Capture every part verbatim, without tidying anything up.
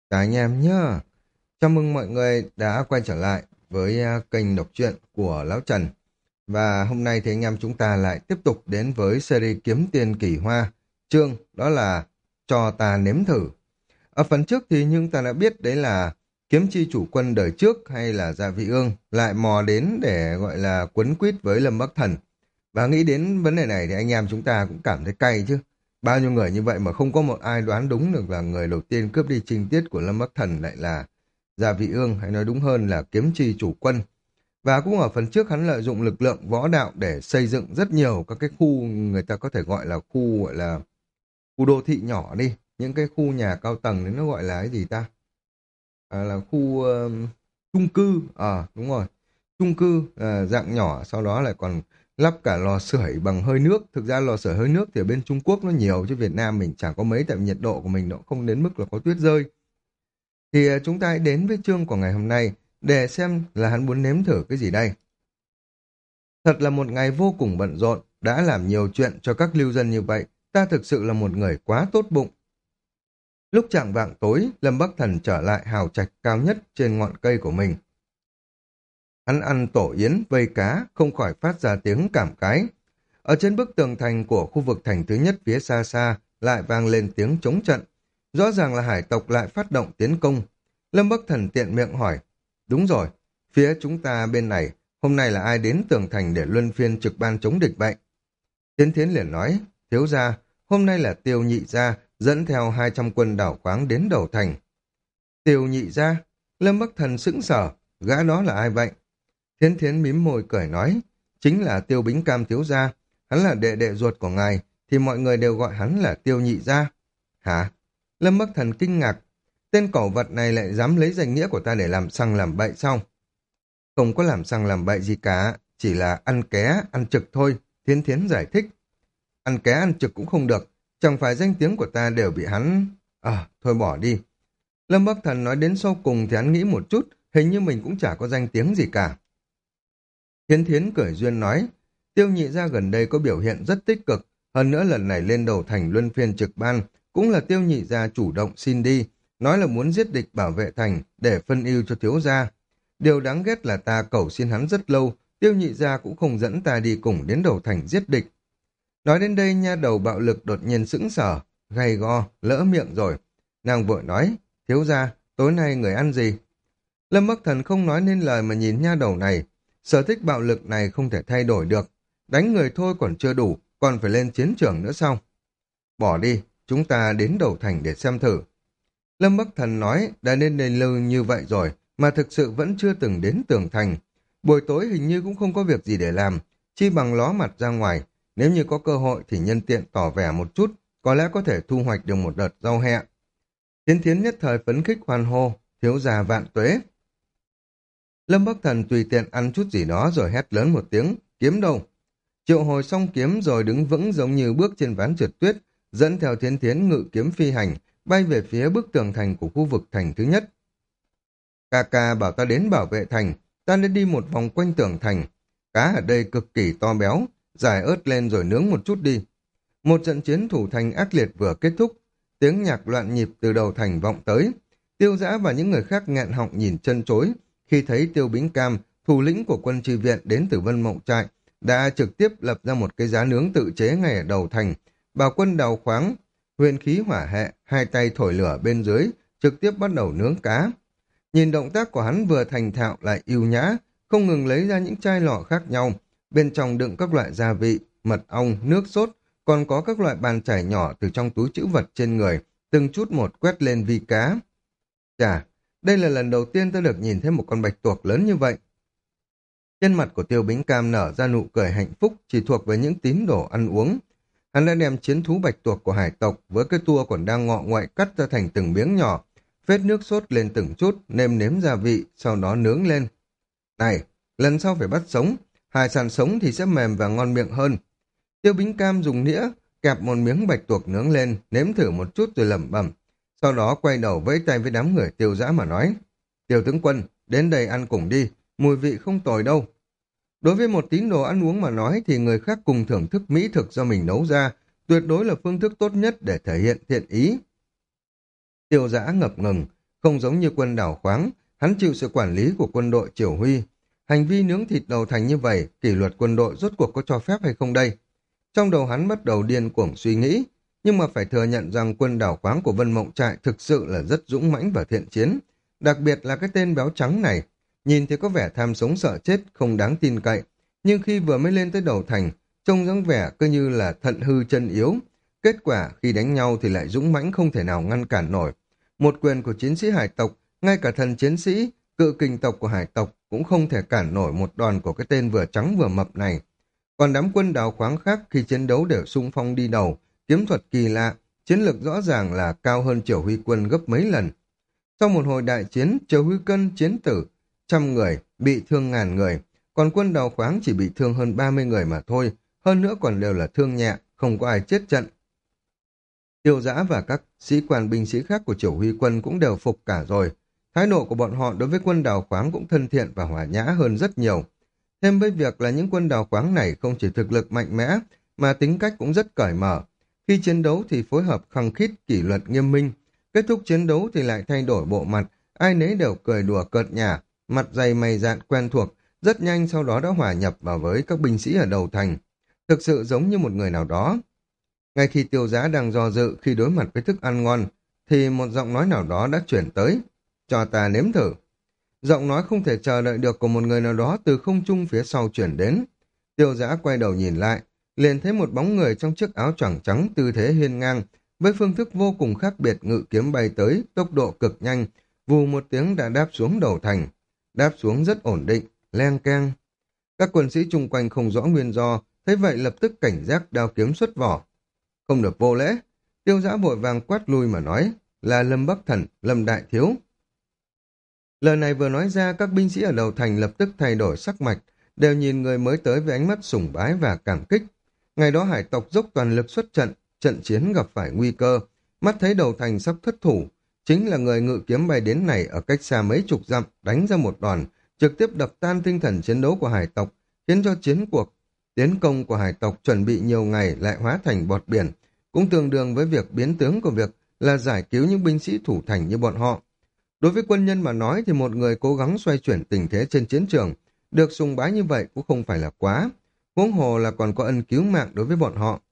Chào anh em nhá. Chào mừng mọi người đã quay trở lại với à, kênh đọc truyện của Lão Trần. Và hôm nay thì anh em chúng ta lại tiếp tục đến với series Kiếm Tiền Kỳ Hoa. Chương đó là Cho Ta Nếm Thử. Ở phần trước thì nhưng ta đã biết đấy là kiếm chi chủ quân đời trước hay là Dạ Vị Ương lại mò đến để gọi là quấn quýt với Lâm Bắc Thần. Và nghĩ đến vấn đề này thì anh em chúng ta cũng cảm thấy cay chứ. Bao nhiêu người như vậy mà không có một ai đoán đúng được là người đầu tiên cướp đi trinh tiết của Lâm Bắc Thần lại là Dạ Vị Ương, hay nói đúng hơn là kiếm chi chủ quân. Và cũng ở phần trước hắn lợi dụng lực lượng võ đạo để xây dựng rất nhiều các cái khu người ta có thể gọi là khu gọi là khu đô thị nhỏ đi. Những cái khu nhà cao tầng đấy nó gọi là cái gì ta? À, là khu ờ, chung cư. Ờ đúng rồi. Chung cư ờ, dạng nhỏ, sau đó lại còn lắp cả lò sưởi bằng hơi nước. Thực ra lò sưởi hơi nước thì ở bên Trung Quốc nó nhiều, chứ Việt Nam mình chẳng có mấy, tại vì nhiệt độ của mình nó cũng không đến mức là có tuyết rơi. Thì ờ, chúng ta hãy đến với chương của ngày hôm nay để xem là hắn muốn nếm thử cái gì đây. Thật là một ngày vô cùng bận rộn, đã làm nhiều chuyện cho các lưu dân như vậy. Ta thực sự là một người quá tốt bụng. Lúc chạng vạng tối, Lâm Bắc Thần trở lại hào trạch cao nhất trên ngọn cây của mình. Hắn ăn tổ yến, vây cá, không khỏi phát ra tiếng cảm khái. Ở trên bức tường thành của khu vực thành thứ nhất phía xa xa, lại vang lên tiếng chống trận. Rõ ràng là hải tộc lại phát động tiến công. Lâm Bắc Thần tiện miệng hỏi, đúng rồi, phía chúng ta bên này, hôm nay là ai đến tường thành để luân phiên trực ban chống địch vậy? Tiến Thiến liền nói, thiếu gia, hôm nay là Tiêu Nhị gia dẫn theo hai trăm quân đảo khoáng đến đầu thành. Tiêu Nhị gia? Lâm Bắc Thần sững sờ, gã đó là ai vậy? Thiến Thiến mím môi cười nói, chính là Tiêu Bính Cam thiếu gia, hắn là đệ đệ ruột của ngài, thì mọi người đều gọi hắn là Tiêu Nhị gia. Hả? Lâm Bắc Thần kinh ngạc, tên cẩu vật này lại dám lấy danh nghĩa của ta để làm xăng làm bậy sao? Không có làm xăng làm bậy gì cả, chỉ là ăn ké, ăn trực thôi, Thiến Thiến giải thích. Ăn ké ăn trực cũng không được, chẳng phải danh tiếng của ta đều bị hắn... À, thôi bỏ đi. Lâm Bắc Thần nói đến sau cùng thì hắn nghĩ một chút, hình như mình cũng chả có danh tiếng gì cả. Thiến Thiến cười duyên nói, Tiêu Nhị gia gần đây có biểu hiện rất tích cực, hơn nữa lần này lên đầu thành luân phiên trực ban, cũng là Tiêu Nhị gia chủ động xin đi, nói là muốn giết địch bảo vệ thành để phân ưu cho thiếu gia. Điều đáng ghét là ta cầu xin hắn rất lâu, Tiêu Nhị gia cũng không dẫn ta đi cùng đến đầu thành giết địch. Nói đến đây nha đầu bạo lực đột nhiên sững sờ, gay go, lỡ miệng rồi. Nàng vội nói, thiếu gia, tối nay người ăn gì? Lâm Bắc Thần không nói nên lời mà nhìn nha đầu này. Sở thích bạo lực này không thể thay đổi được. Đánh người thôi còn chưa đủ, còn phải lên chiến trường nữa sao? Bỏ đi, chúng ta đến đầu thành để xem thử. Lâm Bắc Thần nói đã nên lên lưu như vậy rồi, mà thực sự vẫn chưa từng đến tường thành. Buổi tối hình như cũng không có việc gì để làm, chi bằng ló mặt ra ngoài. Nếu như có cơ hội thì nhân tiện tỏ vẻ một chút, có lẽ có thể thu hoạch được một đợt rau hẹ. Thiến Thiến nhất thời phấn khích hoan hô, thiếu già vạn tuế. Lâm Bắc Thần tùy tiện ăn chút gì đó rồi hét lớn một tiếng, kiếm đâu? Triệu hồi xong kiếm rồi đứng vững giống như bước trên ván trượt tuyết, dẫn theo Thiến Thiến ngự kiếm phi hành, bay về phía bức tường thành của khu vực thành thứ nhất. Ca ca bảo ta đến bảo vệ thành, ta nên đi một vòng quanh tường thành. Cá ở đây cực kỳ to béo, giải ớt lên rồi nướng một chút đi. Một trận chiến thủ thành ác liệt vừa kết thúc, tiếng nhạc loạn nhịp từ đầu thành vọng tới. Tiêu Dã và những người khác nghẹn họng nhìn chân chối, khi thấy Tiêu Bính Cam, thủ lĩnh của quân tri viện đến từ Vân Mộng Trại, đã trực tiếp lập ra một cái giá nướng tự chế ngay ở đầu thành, bảo quân đào khoáng, huyền khí hỏa hệ, hai tay thổi lửa bên dưới, trực tiếp bắt đầu nướng cá. Nhìn động tác của hắn vừa thành thạo lại ưu nhã, không ngừng lấy ra những chai lọ khác nhau, bên trong đựng các loại gia vị, mật ong, nước sốt, còn có các loại bàn chải nhỏ từ trong túi trữ vật trên người, từng chút một quét lên vi cá. Chà, đây là lần đầu tiên tôi được nhìn thấy một con bạch tuộc lớn như vậy. Trên mặt của Tiêu Bính Cam nở ra nụ cười hạnh phúc chỉ thuộc về những tín đồ ăn uống. Hắn đã đem chiến thú bạch tuộc của hải tộc với cái tua còn đang ngọ ngoại cắt ra thành từng miếng nhỏ, phết nước sốt lên từng chút, nêm nếm gia vị, sau đó nướng lên. Này, lần sau phải bắt sống, hải sản sống thì sẽ mềm và ngon miệng hơn. Tiêu Bính Cam dùng nĩa, kẹp một miếng bạch tuộc nướng lên, nếm thử một chút rồi lẩm bẩm. Sau đó quay đầu vẫy tay với đám người Tiêu Dã mà nói, Tiêu tướng quân, đến đây ăn cùng đi, mùi vị không tồi đâu. Đối với một tín đồ ăn uống mà nói thì người khác cùng thưởng thức mỹ thực do mình nấu ra, tuyệt đối là phương thức tốt nhất để thể hiện thiện ý. Tiêu Dã ngập ngừng, Không giống như quân đảo khoáng, hắn chịu sự quản lý của quân đội Triều Huy. Hành vi nướng thịt đầu thành như vậy, kỷ luật quân đội rốt cuộc có cho phép hay không đây? Trong đầu hắn bắt đầu điên cuồng suy nghĩ, nhưng mà phải thừa nhận rằng quân đảo khoáng của Vân Mộng Trại thực sự là rất dũng mãnh và thiện chiến. Đặc biệt là cái tên béo trắng này, nhìn thì có vẻ tham sống sợ chết, không đáng tin cậy. Nhưng khi vừa mới lên tới đầu thành, trông dáng vẻ cứ như là thận hư chân yếu. Kết quả khi đánh nhau thì lại dũng mãnh không thể nào ngăn cản nổi. Một quyền của chiến sĩ hải tộc, ngay cả thần chiến sĩ, cự kình tộc của hải tộc cũng không thể cản nổi một đòn của cái tên vừa trắng vừa mập này. Còn đám quân đào khoáng khác khi chiến đấu đều xung phong đi đầu, kiếm thuật kỳ lạ, chiến lược rõ ràng là cao hơn Triều Huy quân gấp mấy lần. Sau một hồi đại chiến, Triều Huy quân chiến tử trăm người, bị thương ngàn người, còn quân đào khoáng chỉ bị thương hơn ba mươi người mà thôi, hơn nữa còn đều là thương nhẹ, không có ai chết trận. Tiêu Dã và các sĩ quan binh sĩ khác của Triều Huy quân cũng đều phục cả rồi. Thái độ của bọn họ đối với quân đào khoáng cũng thân thiện và hòa nhã hơn rất nhiều. Thêm với việc là những quân đào khoáng này không chỉ thực lực mạnh mẽ, mà tính cách cũng rất cởi mở. Khi chiến đấu thì phối hợp khăng khít, kỷ luật nghiêm minh. Kết thúc chiến đấu thì lại thay đổi bộ mặt, ai nấy đều cười đùa cợt nhả, mặt dày mày dạn quen thuộc, rất nhanh sau đó đã hòa nhập vào với các binh sĩ ở đầu thành. Thực sự giống như một người nào đó. Ngay khi Tiêu Dã đang do dự khi đối mặt với thức ăn ngon, thì một giọng nói nào đó đã chuyển tới. Cho ta nếm thử. Giọng nói không thể chờ đợi được của một người nào đó từ không trung phía sau chuyển đến. Tiêu Dã quay đầu nhìn lại, liền thấy một bóng người trong chiếc áo choàng trắng tư thế hiên ngang, với phương thức vô cùng khác biệt ngự kiếm bay tới, tốc độ cực nhanh, vù một tiếng đã đáp xuống đầu thành. Đáp xuống rất ổn định, leng keng. Các quân sĩ chung quanh không rõ nguyên do, thấy vậy lập tức cảnh giác đao kiếm xuất vỏ. Không được vô lễ. Tiêu Dã vội vàng quát lui mà nói, là Lâm Bắc Thần, Lâm Đại Thiếu. Lời này vừa nói ra, các binh sĩ ở đầu thành lập tức thay đổi sắc mạch, đều nhìn người mới tới với ánh mắt sùng bái và cảm kích. Ngày đó hải tộc dốc toàn lực xuất trận, trận chiến gặp phải nguy cơ, mắt thấy đầu thành sắp thất thủ, chính là người ngự kiếm bay đến này ở cách xa mấy chục dặm đánh ra một đòn, trực tiếp đập tan tinh thần chiến đấu của hải tộc, khiến cho chiến cuộc tiến công của hải tộc chuẩn bị nhiều ngày lại hóa thành bọt biển, cũng tương đương với việc biến tướng của việc là giải cứu những binh sĩ thủ thành như bọn họ. Đối với quân nhân mà nói thì một người cố gắng xoay chuyển tình thế trên chiến trường, được sùng bái như vậy cũng không phải là quá, huống hồ là còn có ân cứu mạng đối với bọn họ.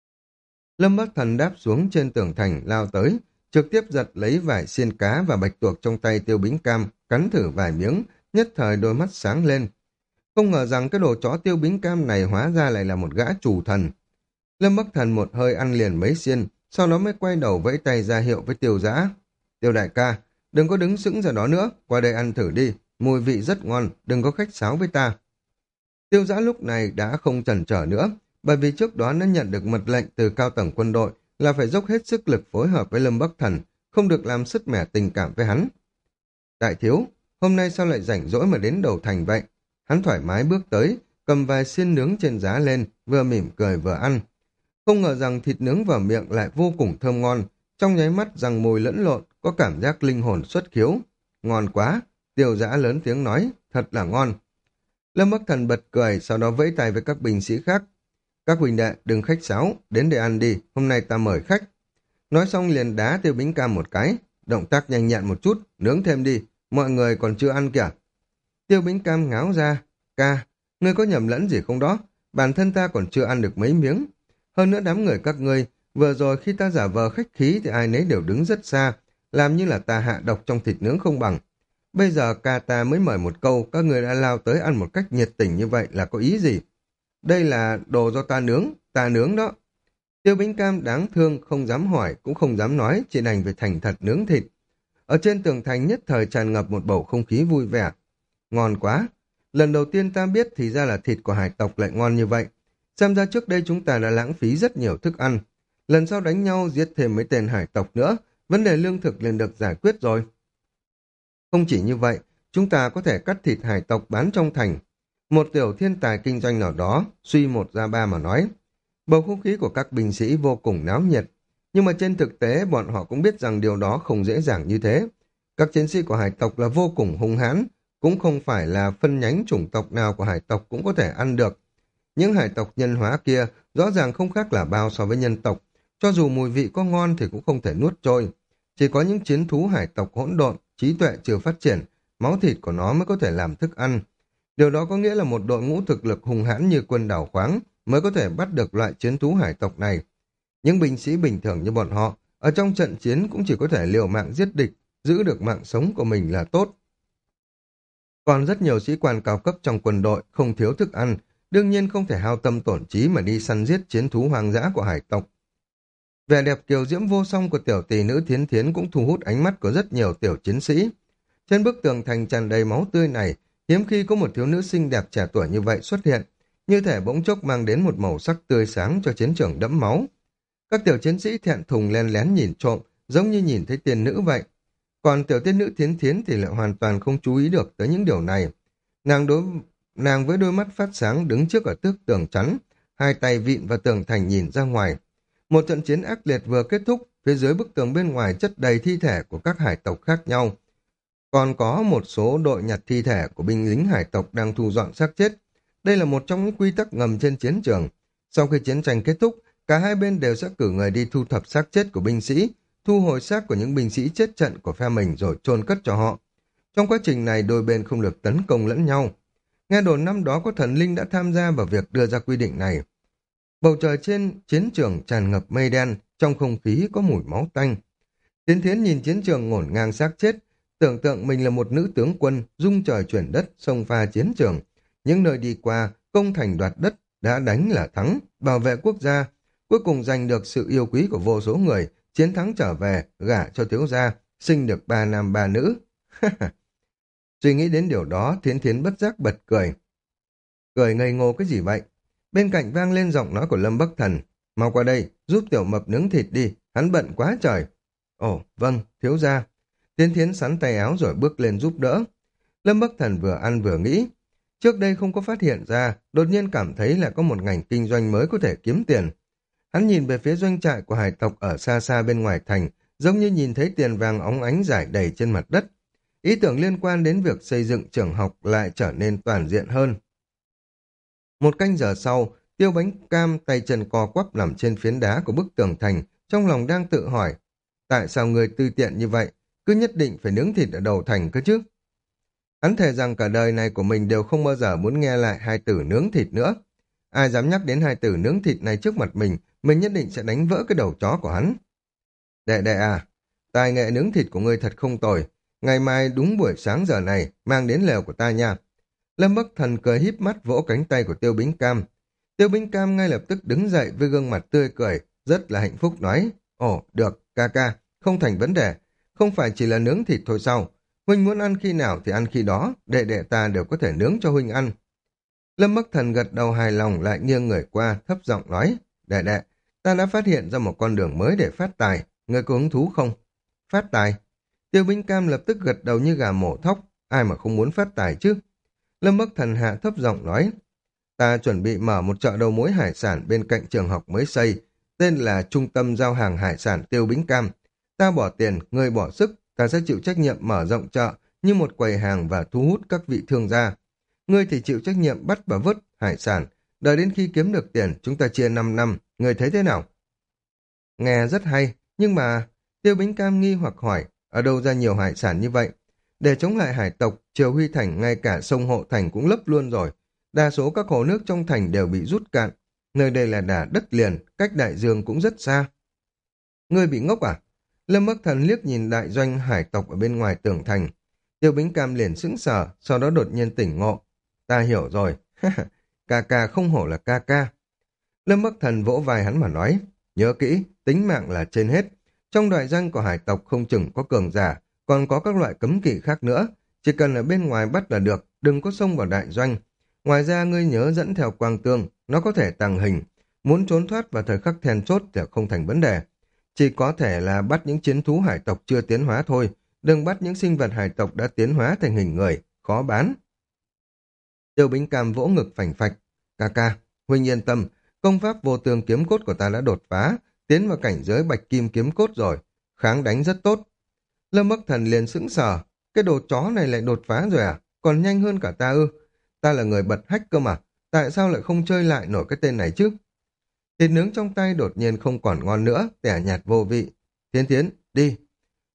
Lâm Bắc Thần đáp xuống trên tường thành lao tới, trực tiếp giật lấy vài xiên cá và bạch tuộc trong tay Tiêu Bính Cam, cắn thử vài miếng, nhất thời đôi mắt sáng lên. Không ngờ rằng cái đồ chó Tiêu Bính Cam này hóa ra lại là một gã chủ thần. Lâm Bắc Thần một hơi ăn liền mấy xiên, sau đó mới quay đầu vẫy tay ra hiệu với Tiêu Dã. Tiêu đại ca, đừng có đứng sững ra đó nữa, qua đây ăn thử đi, mùi vị rất ngon, đừng có khách sáo với ta. Tiêu Dã lúc này đã không chần chờ nữa, bởi vì trước đó nó nhận được mật lệnh từ cao tầng quân đội là phải dốc hết sức lực phối hợp với Lâm Bắc Thần, không được làm sứt mẻ tình cảm với hắn. Đại thiếu, hôm nay sao lại rảnh rỗi mà đến đầu thành vậy? Hắn thoải mái bước tới, cầm vài xiên nướng trên giá lên, vừa mỉm cười vừa ăn. Không ngờ rằng thịt nướng vào miệng lại vô cùng thơm ngon, trong nháy mắt răng môi lẫn lộn, có cảm giác linh hồn xuất khiếu. Ngon quá, Tiêu Dã lớn tiếng nói, thật là ngon. Lâm Bắc Thần bật cười, sau đó vẫy tay với các binh sĩ khác. Các huynh đệ, đừng khách sáo, đến để ăn đi, hôm nay ta mời khách. Nói xong liền đá Tiêu Bính Cam một cái, động tác nhanh nhẹn một chút, nướng thêm đi, mọi người còn chưa ăn kìa. Tiêu Bính Cam ngáo ra, ca, ngươi có nhầm lẫn gì không đó, bản thân ta còn chưa ăn được mấy miếng. Hơn nữa đám người các ngươi, vừa rồi khi ta giả vờ khách khí thì ai nấy đều đứng rất xa, làm như là ta hạ độc trong thịt nướng không bằng. Bây giờ ca ta mới mời một câu, các người đã lao tới ăn một cách nhiệt tình như vậy là có ý gì? Đây là đồ do ta nướng, ta nướng đó. Tiêu Bính Cam đáng thương, không dám hỏi, cũng không dám nói, chỉ đành phải thành thật nướng thịt. Ở trên tường thành nhất thời tràn ngập một bầu không khí vui vẻ. Ngon quá! Lần đầu tiên ta biết thì ra là thịt của hải tộc lại ngon như vậy. Xem ra trước đây chúng ta đã lãng phí rất nhiều thức ăn. Lần sau đánh nhau giết thêm mấy tên hải tộc nữa, vấn đề lương thực liền được giải quyết rồi. Không chỉ như vậy, chúng ta có thể cắt thịt hải tộc bán trong thành. Một tiểu thiên tài kinh doanh nào đó, suy một ra ba mà nói. Bầu không khí của các binh sĩ vô cùng náo nhiệt. Nhưng mà trên thực tế, bọn họ cũng biết rằng điều đó không dễ dàng như thế. Các chiến sĩ của hải tộc là vô cùng hung hãn, cũng không phải là phân nhánh chủng tộc nào của hải tộc cũng có thể ăn được. Những hải tộc nhân hóa kia rõ ràng không khác là bao so với nhân tộc. Cho dù mùi vị có ngon thì cũng không thể nuốt trôi. Chỉ có những chiến thú hải tộc hỗn độn, trí tuệ chưa phát triển, máu thịt của nó mới có thể làm thức ăn. Điều đó có nghĩa là một đội ngũ thực lực hùng hãn như quân đảo khoáng mới có thể bắt được loại chiến thú hải tộc này. Những binh sĩ bình thường như bọn họ, ở trong trận chiến cũng chỉ có thể liều mạng giết địch, giữ được mạng sống của mình là tốt. Còn rất nhiều sĩ quan cao cấp trong quân đội không thiếu thức ăn, đương nhiên không thể hao tâm tổn trí mà đi săn giết chiến thú hoang dã của hải tộc. Vẻ đẹp kiều diễm vô song của tiểu tỷ nữ Thiến Thiến cũng thu hút ánh mắt của rất nhiều tiểu chiến sĩ. Trên bức tường thành tràn đầy máu tươi này, hiếm khi có một thiếu nữ xinh đẹp trẻ tuổi như vậy xuất hiện, như thể bỗng chốc mang đến một màu sắc tươi sáng cho chiến trường đẫm máu. Các tiểu chiến sĩ thẹn thùng len lén nhìn trộm, giống như nhìn thấy tiên nữ vậy. Còn tiểu tiên nữ Thiến Thiến thì lại hoàn toàn không chú ý được tới những điều này. Nàng đối nàng với đôi mắt phát sáng đứng trước ở tước tường chắn, hai tay vịn vào tường thành nhìn ra ngoài. Một trận chiến ác liệt vừa kết thúc, phía dưới bức tường bên ngoài chất đầy thi thể của các hải tộc khác nhau. Còn có một số đội nhặt thi thể của binh lính hải tộc đang thu dọn xác chết. Đây là một trong những quy tắc ngầm trên chiến trường. Sau khi chiến tranh kết thúc, cả hai bên đều sẽ cử người đi thu thập xác chết của binh sĩ, thu hồi xác của những binh sĩ chết trận của phe mình rồi chôn cất cho họ. Trong quá trình này đôi bên không được tấn công lẫn nhau. Nghe đồn năm đó có thần linh đã tham gia vào việc đưa ra quy định này. Bầu trời trên chiến trường tràn ngập mây đen, trong không khí có mùi máu tanh. Tiến Thiến nhìn chiến trường ngổn ngang xác chết, tưởng tượng mình là một nữ tướng quân dung trời chuyển đất xông pha chiến trường. Những nơi đi qua, công thành đoạt đất, đã đánh là thắng, bảo vệ quốc gia, cuối cùng giành được sự yêu quý của vô số người, chiến thắng trở về, gả cho thiếu gia, sinh được ba nam ba nữ. Suy nghĩ đến điều đó, Thiến Thiến bất giác bật cười. Cười ngây ngô cái gì vậy? Bên cạnh vang lên giọng nói của Lâm Bắc Thần. Mau qua đây, giúp tiểu mập nướng thịt đi, hắn bận quá trời. Ồ, vâng, thiếu gia. Thiến Thiến sắn tay áo rồi bước lên giúp đỡ. Lâm Bắc Thần vừa ăn vừa nghĩ. Trước đây không có phát hiện ra, đột nhiên cảm thấy là có một ngành kinh doanh mới có thể kiếm tiền. Hắn nhìn về phía doanh trại của hải tộc ở xa xa bên ngoài thành, giống như nhìn thấy tiền vàng óng ánh rải đầy trên mặt đất. Ý tưởng liên quan đến việc xây dựng trường học lại trở nên toàn diện hơn. Một canh giờ sau, Tiêu Bánh Cam tay chân co quắp nằm trên phiến đá của bức tường thành, trong lòng đang tự hỏi, tại sao người tư tiện như vậy, cứ nhất định phải nướng thịt ở đầu thành cơ chứ? Hắn thề rằng cả đời này của mình đều không bao giờ muốn nghe lại hai từ nướng thịt nữa. Ai dám nhắc đến hai từ nướng thịt này trước mặt mình, mình nhất định sẽ đánh vỡ cái đầu chó của hắn. Đệ đệ à, tài nghệ nướng thịt của ngươi thật không tồi, ngày mai đúng buổi sáng giờ này, mang đến lều của ta nha. Lâm Bắc Thần cười híp mắt vỗ cánh tay của Tiêu Bính Cam. Tiêu Bính Cam ngay lập tức đứng dậy với gương mặt tươi cười, rất là hạnh phúc nói, ồ, được, ca ca, không thành vấn đề, không phải chỉ là nướng thịt thôi sao? Huynh muốn ăn khi nào thì ăn khi đó, đệ đệ ta đều có thể nướng cho huynh ăn. Lâm Bắc Thần gật đầu hài lòng lại nghiêng người qua, thấp giọng nói, đệ đệ, ta đã phát hiện ra một con đường mới để phát tài, ngươi có hứng thú không? Phát tài? Tiêu Bính Cam lập tức gật đầu như gà mổ thóc, ai mà không muốn phát tài chứ? Lâm Bắc Thần hạ thấp giọng nói, ta chuẩn bị mở một chợ đầu mối hải sản bên cạnh trường học mới xây, tên là Trung tâm Giao hàng Hải sản Tiêu Bính Cam. Ta bỏ tiền, ngươi bỏ sức, ta sẽ chịu trách nhiệm mở rộng chợ như một quầy hàng và thu hút các vị thương gia. Ngươi thì chịu trách nhiệm bắt và vớt hải sản, đợi đến khi kiếm được tiền chúng ta chia năm năm, ngươi thấy thế nào? Nghe rất hay, nhưng mà Tiêu Bính Cam nghi hoặc hỏi, ở đâu ra nhiều hải sản như vậy? Để chống lại hải tộc, Triều Huy Thành ngay cả sông Hộ Thành cũng lấp luôn rồi. Đa số các hồ nước trong thành đều bị rút cạn. Nơi đây là đà đất liền, cách đại dương cũng rất xa. Ngươi bị ngốc à? Lâm Bắc Thần liếc nhìn đại doanh hải tộc ở bên ngoài tường thành. Tiêu Bính Cam liền sững sờ, sau đó đột nhiên tỉnh ngộ. Ta hiểu rồi. Ca ca không hổ là ca ca. Lâm Bắc Thần vỗ vai hắn mà nói. Nhớ kỹ, tính mạng là trên hết. Trong đại doanh của hải tộc không chừng có cường giả, còn có các loại cấm kỵ khác nữa. Chỉ cần ở bên ngoài bắt là được, đừng có xông vào đại doanh. Ngoài ra ngươi nhớ dẫn theo quang tương, nó có thể tàng hình. Muốn trốn thoát vào thời khắc then chốt thì không thành vấn đề. Chỉ có thể là bắt những chiến thú hải tộc chưa tiến hóa thôi, đừng bắt những sinh vật hải tộc đã tiến hóa thành hình người, khó bán. Tiêu Bính Cam vỗ ngực phành phạch. Ca ca, huynh yên tâm, công pháp vô tường kiếm cốt của ta đã đột phá, tiến vào cảnh giới bạch kim kiếm cốt rồi, kháng đánh rất tốt. Lâm Bắc Thần liền sững sờ, cái đồ chó này lại đột phá rồi à, còn nhanh hơn cả ta ư? Ta là người bật hách cơ mà, tại sao lại không chơi lại nổi cái tên này chứ? Thịt nướng trong tay đột nhiên không còn ngon nữa, tẻ nhạt vô vị. Tiến tiến, đi.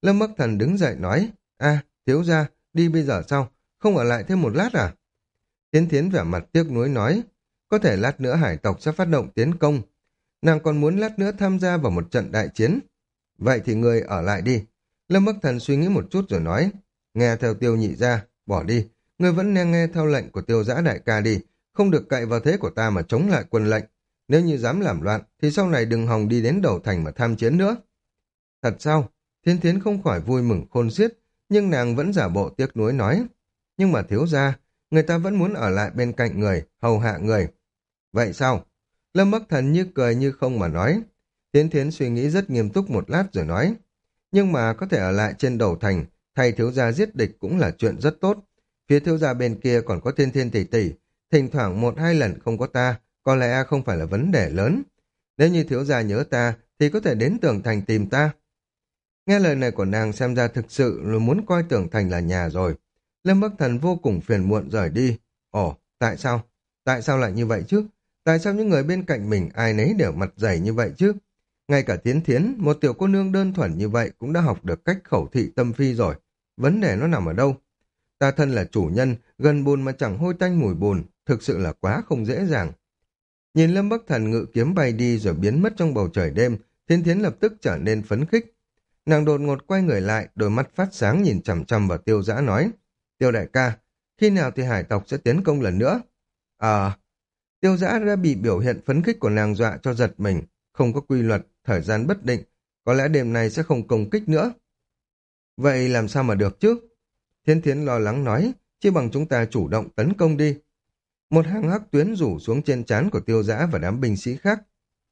Lâm Bắc Thần đứng dậy nói, a thiếu gia, đi bây giờ sao? Không ở lại thêm một lát à? Thiến Thiến vẻ mặt tiếc nuối nói, có thể lát nữa hải tộc sẽ phát động tiến công. Nàng còn muốn lát nữa tham gia vào một trận đại chiến. Vậy thì người ở lại đi. Lâm Bắc Thần suy nghĩ một chút rồi nói, nghe theo Tiêu nhị gia, bỏ đi. Người vẫn nên nghe theo lệnh của Tiêu Dã đại ca đi, không được cậy vào thế của ta mà chống lại quân lệnh. Nếu như dám làm loạn, thì sau này đừng hòng đi đến đầu thành mà tham chiến nữa. Thật sao? Thiên Thiến không khỏi vui mừng khôn xiết, nhưng nàng vẫn giả bộ tiếc nuối nói. Nhưng mà thiếu gia, người ta vẫn muốn ở lại bên cạnh người, hầu hạ người. Vậy sao? Lâm Bắc Thần như cười như không mà nói. Thiên Thiến suy nghĩ rất nghiêm túc một lát rồi nói. Nhưng mà có thể ở lại trên đầu thành, thay thiếu gia giết địch cũng là chuyện rất tốt. Phía thiếu gia bên kia còn có Thiên Thiên tỷ tỷ, thỉnh thoảng một hai lần không có ta, có lẽ không phải là vấn đề lớn. Nếu như thiếu gia nhớ ta, thì có thể đến tường thành tìm ta. Nghe lời này của nàng xem ra thực sự là muốn coi tường thành là nhà rồi. Lâm Bắc Thần vô cùng phiền muộn rời đi. Ồ, tại sao? Tại sao lại như vậy chứ? Tại sao những người bên cạnh mình ai nấy đều mặt dày như vậy chứ? Ngay cả Thiến Thiến, một tiểu cô nương đơn thuần như vậy cũng đã học được cách khẩu thị tâm phi rồi. Vấn đề nó nằm ở đâu? Ta thân là chủ nhân, gần bùn mà chẳng hôi tanh mùi bùn, thực sự là quá không dễ dàng. Nhìn Lâm Bắc Thần ngự kiếm bay đi rồi biến mất trong bầu trời đêm, Thiến Thiến lập tức trở nên phấn khích. Nàng đột ngột quay người lại, đôi mắt phát sáng nhìn chằm chằm vào Tiêu Dã nói, Tiêu đại ca, khi nào thì hải tộc sẽ tiến công lần nữa? À, Tiêu Dã đã bị biểu hiện phấn khích của nàng dọa cho giật mình, không có quy luật, thời gian bất định, có lẽ đêm nay sẽ không công kích nữa. Vậy làm sao mà được chứ? Thiên Thiến lo lắng nói, chỉ bằng chúng ta chủ động tấn công đi. Một hàng hắc tuyến rủ xuống trên trán của Tiêu Dã và đám binh sĩ khác.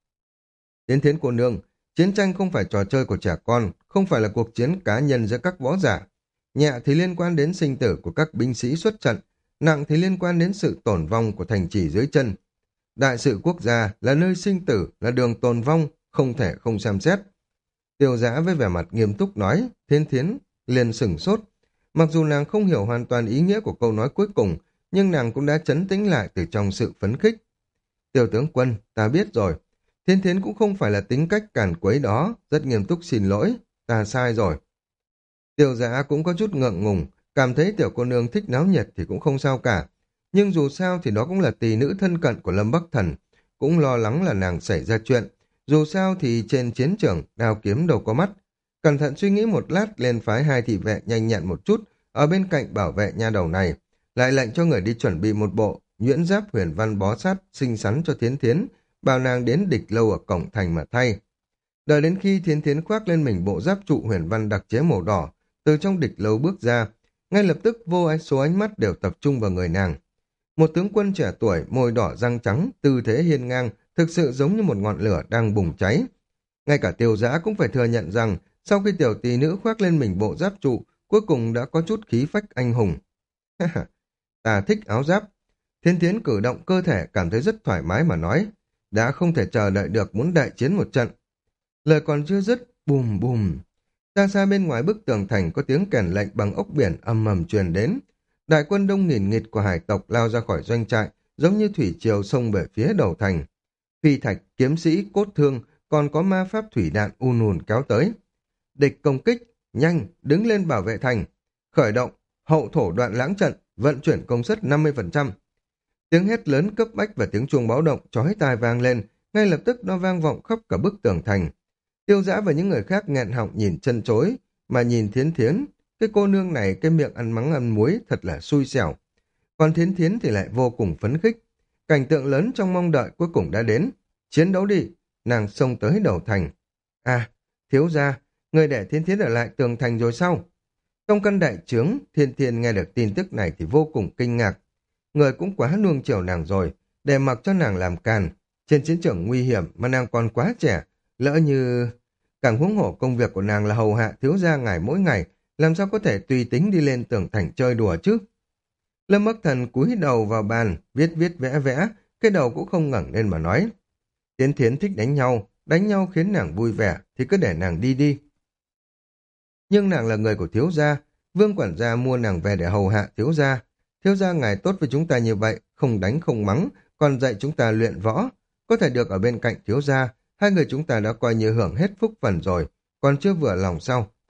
Thiên Thiến cô nương, chiến tranh không phải trò chơi của trẻ con, không phải là cuộc chiến cá nhân giữa các võ giả. Nhẹ thì liên quan đến sinh tử của các binh sĩ xuất trận, nặng thì liên quan đến sự tổn vong của thành trì dưới chân. Đại sự quốc gia là nơi sinh tử, là đường tồn vong, không thể không xem xét. Tiêu Dã với vẻ mặt nghiêm túc nói, Thiên Thiến liền sửng sốt. Mặc dù nàng không hiểu hoàn toàn ý nghĩa của câu nói cuối cùng, nhưng nàng cũng đã trấn tĩnh lại từ trong sự phấn khích. Tiêu tướng quân, ta biết rồi. Thiên Thiến cũng không phải là tính cách càn quấy đó, rất nghiêm túc xin lỗi, ta sai rồi. Tiêu Dã cũng có chút ngượng ngùng, cảm thấy tiểu cô nương thích náo nhiệt thì cũng không sao cả. Nhưng dù sao thì đó cũng là tỷ nữ thân cận của Lâm Bắc Thần, cũng lo lắng là nàng xảy ra chuyện. Dù sao thì trên chiến trường, đao kiếm đâu có mắt. Cẩn thận suy nghĩ một lát, lên phái hai thị vệ nhanh nhẹn một chút, ở bên cạnh bảo vệ nha đầu này. Lại lệnh cho người đi chuẩn bị một bộ, nhuyễn giáp huyền văn bó sát, xinh xắn cho Thiến Thiến, bảo nàng đến địch lâu ở cổng thành mà thay. Đợi đến khi Thiến Thiến khoác lên mình bộ giáp trụ huyền văn đặc chế màu đỏ, từ trong địch lâu bước ra, ngay lập tức vô ánh số ánh mắt đều tập trung vào người nàng. Một tướng quân trẻ tuổi, môi đỏ răng trắng, tư thế hiên ngang, thực sự giống như một ngọn lửa đang bùng cháy. Ngay cả Tiêu Dã cũng phải thừa nhận rằng, sau khi tiểu tỷ nữ khoác lên mình bộ giáp trụ, cuối cùng đã có chút khí phách anh hùng. Ta thích áo giáp. Thiên Thiến cử động cơ thể cảm thấy rất thoải mái mà nói, đã không thể chờ đợi được muốn đại chiến một trận. Lời còn chưa dứt, bùm bùm. Xa xa bên ngoài bức tường thành có tiếng kèn lệnh bằng ốc biển ầm ầm truyền đến. Đại quân đông nghìn nghịt của hải tộc lao ra khỏi doanh trại, giống như thủy triều xông về phía đầu thành. Phi thạch, kiếm sĩ, cốt thương, còn có ma pháp thủy đạn un ùn kéo tới. Địch công kích, nhanh, đứng lên bảo vệ thành. Khởi động, hậu thổ đoạn lãng trận, vận chuyển công suất năm mươi phần trăm. Tiếng hét lớn cấp bách và tiếng chuông báo động chói tai vang lên, ngay lập tức nó vang vọng khắp cả bức tường thành. Tiêu Dã và những người khác nghẹn họng nhìn chân chối, mà nhìn Thiến Thiến, cái cô nương này cái miệng ăn mắng ăn muối thật là xui xẻo. Còn Thiến Thiến thì lại vô cùng phấn khích. Cảnh tượng lớn trong mong đợi cuối cùng đã đến. Chiến đấu đi, nàng xông tới đầu thành. À, thiếu gia, người để Thiến Thiến ở lại tường thành rồi sao? Trong căn đại trướng, Thiên Thiên nghe được tin tức này thì vô cùng kinh ngạc. Người cũng quá nuông chiều nàng rồi, để mặc cho nàng làm càn. Trên chiến trường nguy hiểm mà nàng còn quá trẻ, lỡ như... Càng huống hổ công việc của nàng là hầu hạ thiếu gia ngài mỗi ngày, làm sao có thể tùy tính đi lên tường thành chơi đùa chứ? Lâm Bắc Thần cúi đầu vào bàn, viết viết vẽ vẽ, cái đầu cũng không ngẩng lên mà nói. Tiến Thiến thích đánh nhau, đánh nhau khiến nàng vui vẻ, thì cứ để nàng đi đi. Nhưng nàng là người của thiếu gia, Vương quản gia mua nàng về để hầu hạ thiếu gia. Thiếu gia ngài tốt với chúng ta như vậy, không đánh không mắng, còn dạy chúng ta luyện võ. Có thể được ở bên cạnh thiếu gia, hai người chúng ta đã coi như hưởng hết phúc phần rồi, còn chưa vừa lòng sau,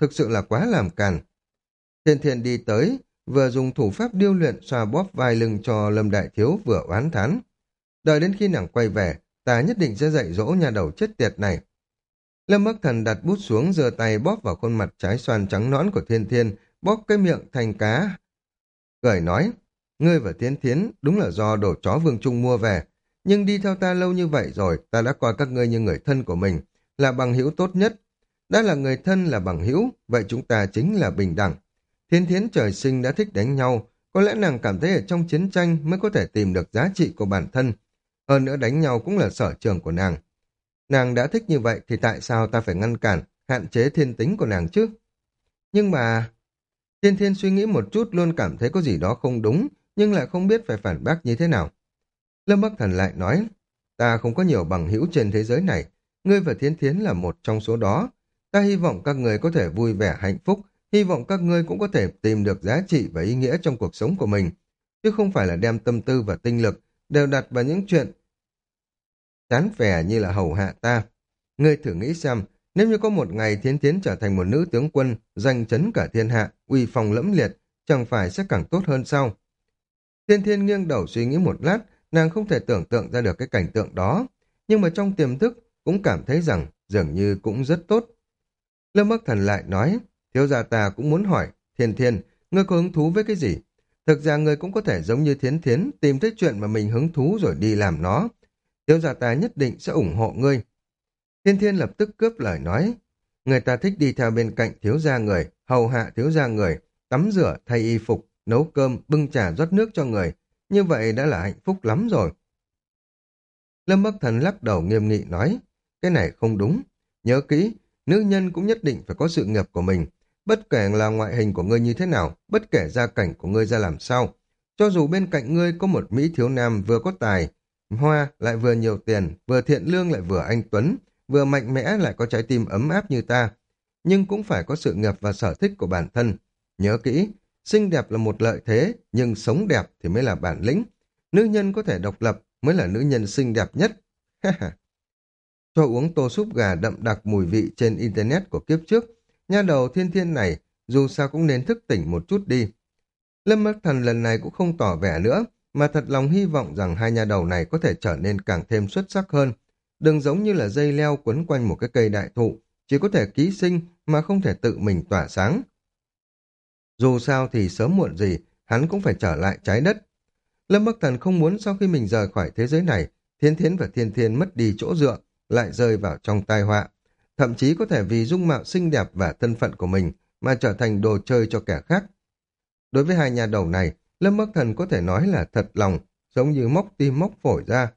thực sự là quá làm càn. Thiên Thiên đi tới, vừa dùng thủ pháp điêu luyện xoa bóp vai lưng cho Lâm Đại Thiếu vừa oán thán. Đợi đến khi nàng quay về, ta nhất định sẽ dạy dỗ nhà đầu chết tiệt này. Lâm Bắc Thần đặt bút xuống, giơ tay bóp vào khuôn mặt trái xoan trắng nõn của Thiên Thiên, bóp cái miệng thành cá. Cười nói, ngươi và Thiên Thiến đúng là do đồ chó Vương Trung mua về, nhưng đi theo ta lâu như vậy rồi, ta đã coi các ngươi như người thân của mình, là bằng hữu tốt nhất. Đã là người thân là bằng hữu, vậy chúng ta chính là bình đẳng. Thiên Thiến trời sinh đã thích đánh nhau, có lẽ nàng cảm thấy ở trong chiến tranh mới có thể tìm được giá trị của bản thân. Hơn nữa đánh nhau cũng là sở trường của nàng. Nàng đã thích như vậy thì tại sao ta phải ngăn cản, hạn chế thiên tính của nàng chứ? Nhưng mà... Thiên Thiên suy nghĩ một chút luôn cảm thấy có gì đó không đúng, nhưng lại không biết phải phản bác như thế nào. Lâm Bắc Thần lại nói, ta không có nhiều bằng hữu trên thế giới này, ngươi và Thiên Thiến là một trong số đó. Ta hy vọng các người có thể vui vẻ hạnh phúc, hy vọng các ngươi cũng có thể tìm được giá trị và ý nghĩa trong cuộc sống của mình, chứ không phải là đem tâm tư và tinh lực đều đặt vào những chuyện chán phè như là hầu hạ ta. Ngươi thử nghĩ xem, nếu như có một ngày Thiến Thiến trở thành một nữ tướng quân, danh chấn cả thiên hạ, uy phong lẫm liệt, chẳng phải sẽ càng tốt hơn sao? Thiên Thiên nghiêng đầu suy nghĩ một lát, nàng không thể tưởng tượng ra được cái cảnh tượng đó, nhưng mà trong tiềm thức cũng cảm thấy rằng dường như cũng rất tốt. Lâm Bắc Thần lại nói, thiếu gia ta cũng muốn hỏi, Thiên Thiên, ngươi có hứng thú với cái gì? Thực ra ngươi cũng có thể giống như Thiến Thiến, tìm thấy chuyện mà mình hứng thú rồi đi làm nó. Thiếu gia ta nhất định sẽ ủng hộ ngươi. Thiên Thiên lập tức cướp lời nói, người ta thích đi theo bên cạnh thiếu gia người, hầu hạ thiếu gia người, tắm rửa, thay y phục, nấu cơm, bưng trà rót nước cho người. Như vậy đã là hạnh phúc lắm rồi. Lâm Bắc Thần lắc đầu nghiêm nghị nói, cái này không đúng. Nhớ kỹ, nữ nhân cũng nhất định phải có sự nghiệp của mình. Bất kể là ngoại hình của ngươi như thế nào, bất kể gia cảnh của ngươi ra làm sao, cho dù bên cạnh ngươi có một Mỹ thiếu nam vừa có tài, hoa lại vừa nhiều tiền, vừa thiện lương lại vừa anh tuấn, vừa mạnh mẽ lại có trái tim ấm áp như ta, nhưng cũng phải có sự nghiệp và sở thích của bản thân. Nhớ kỹ, xinh đẹp là một lợi thế, nhưng sống đẹp thì mới là bản lĩnh. Nữ nhân có thể độc lập mới là nữ nhân xinh đẹp nhất. Cho uống tô súp gà đậm đặc mùi vị trên internet của kiếp trước, nha đầu Thiên Thiên này dù sao cũng nên thức tỉnh một chút đi. Lâm Bắc Thần lần này cũng không tỏ vẻ nữa, mà thật lòng hy vọng rằng hai nha đầu này có thể trở nên càng thêm xuất sắc hơn. Đừng giống như là dây leo quấn quanh một cái cây đại thụ, chỉ có thể ký sinh mà không thể tự mình tỏa sáng. Dù sao thì sớm muộn gì, hắn cũng phải trở lại trái đất. Lâm Bắc Thần không muốn sau khi mình rời khỏi thế giới này, Thiên Thiến và Thiên Thiên mất đi chỗ dựa, lại rơi vào trong tai họa. Thậm chí có thể vì dung mạo xinh đẹp và thân phận của mình mà trở thành đồ chơi cho kẻ khác. Đối với hai nhà đầu này, Lâm Bắc Thần có thể nói là thật lòng, giống như móc tim móc phổi ra.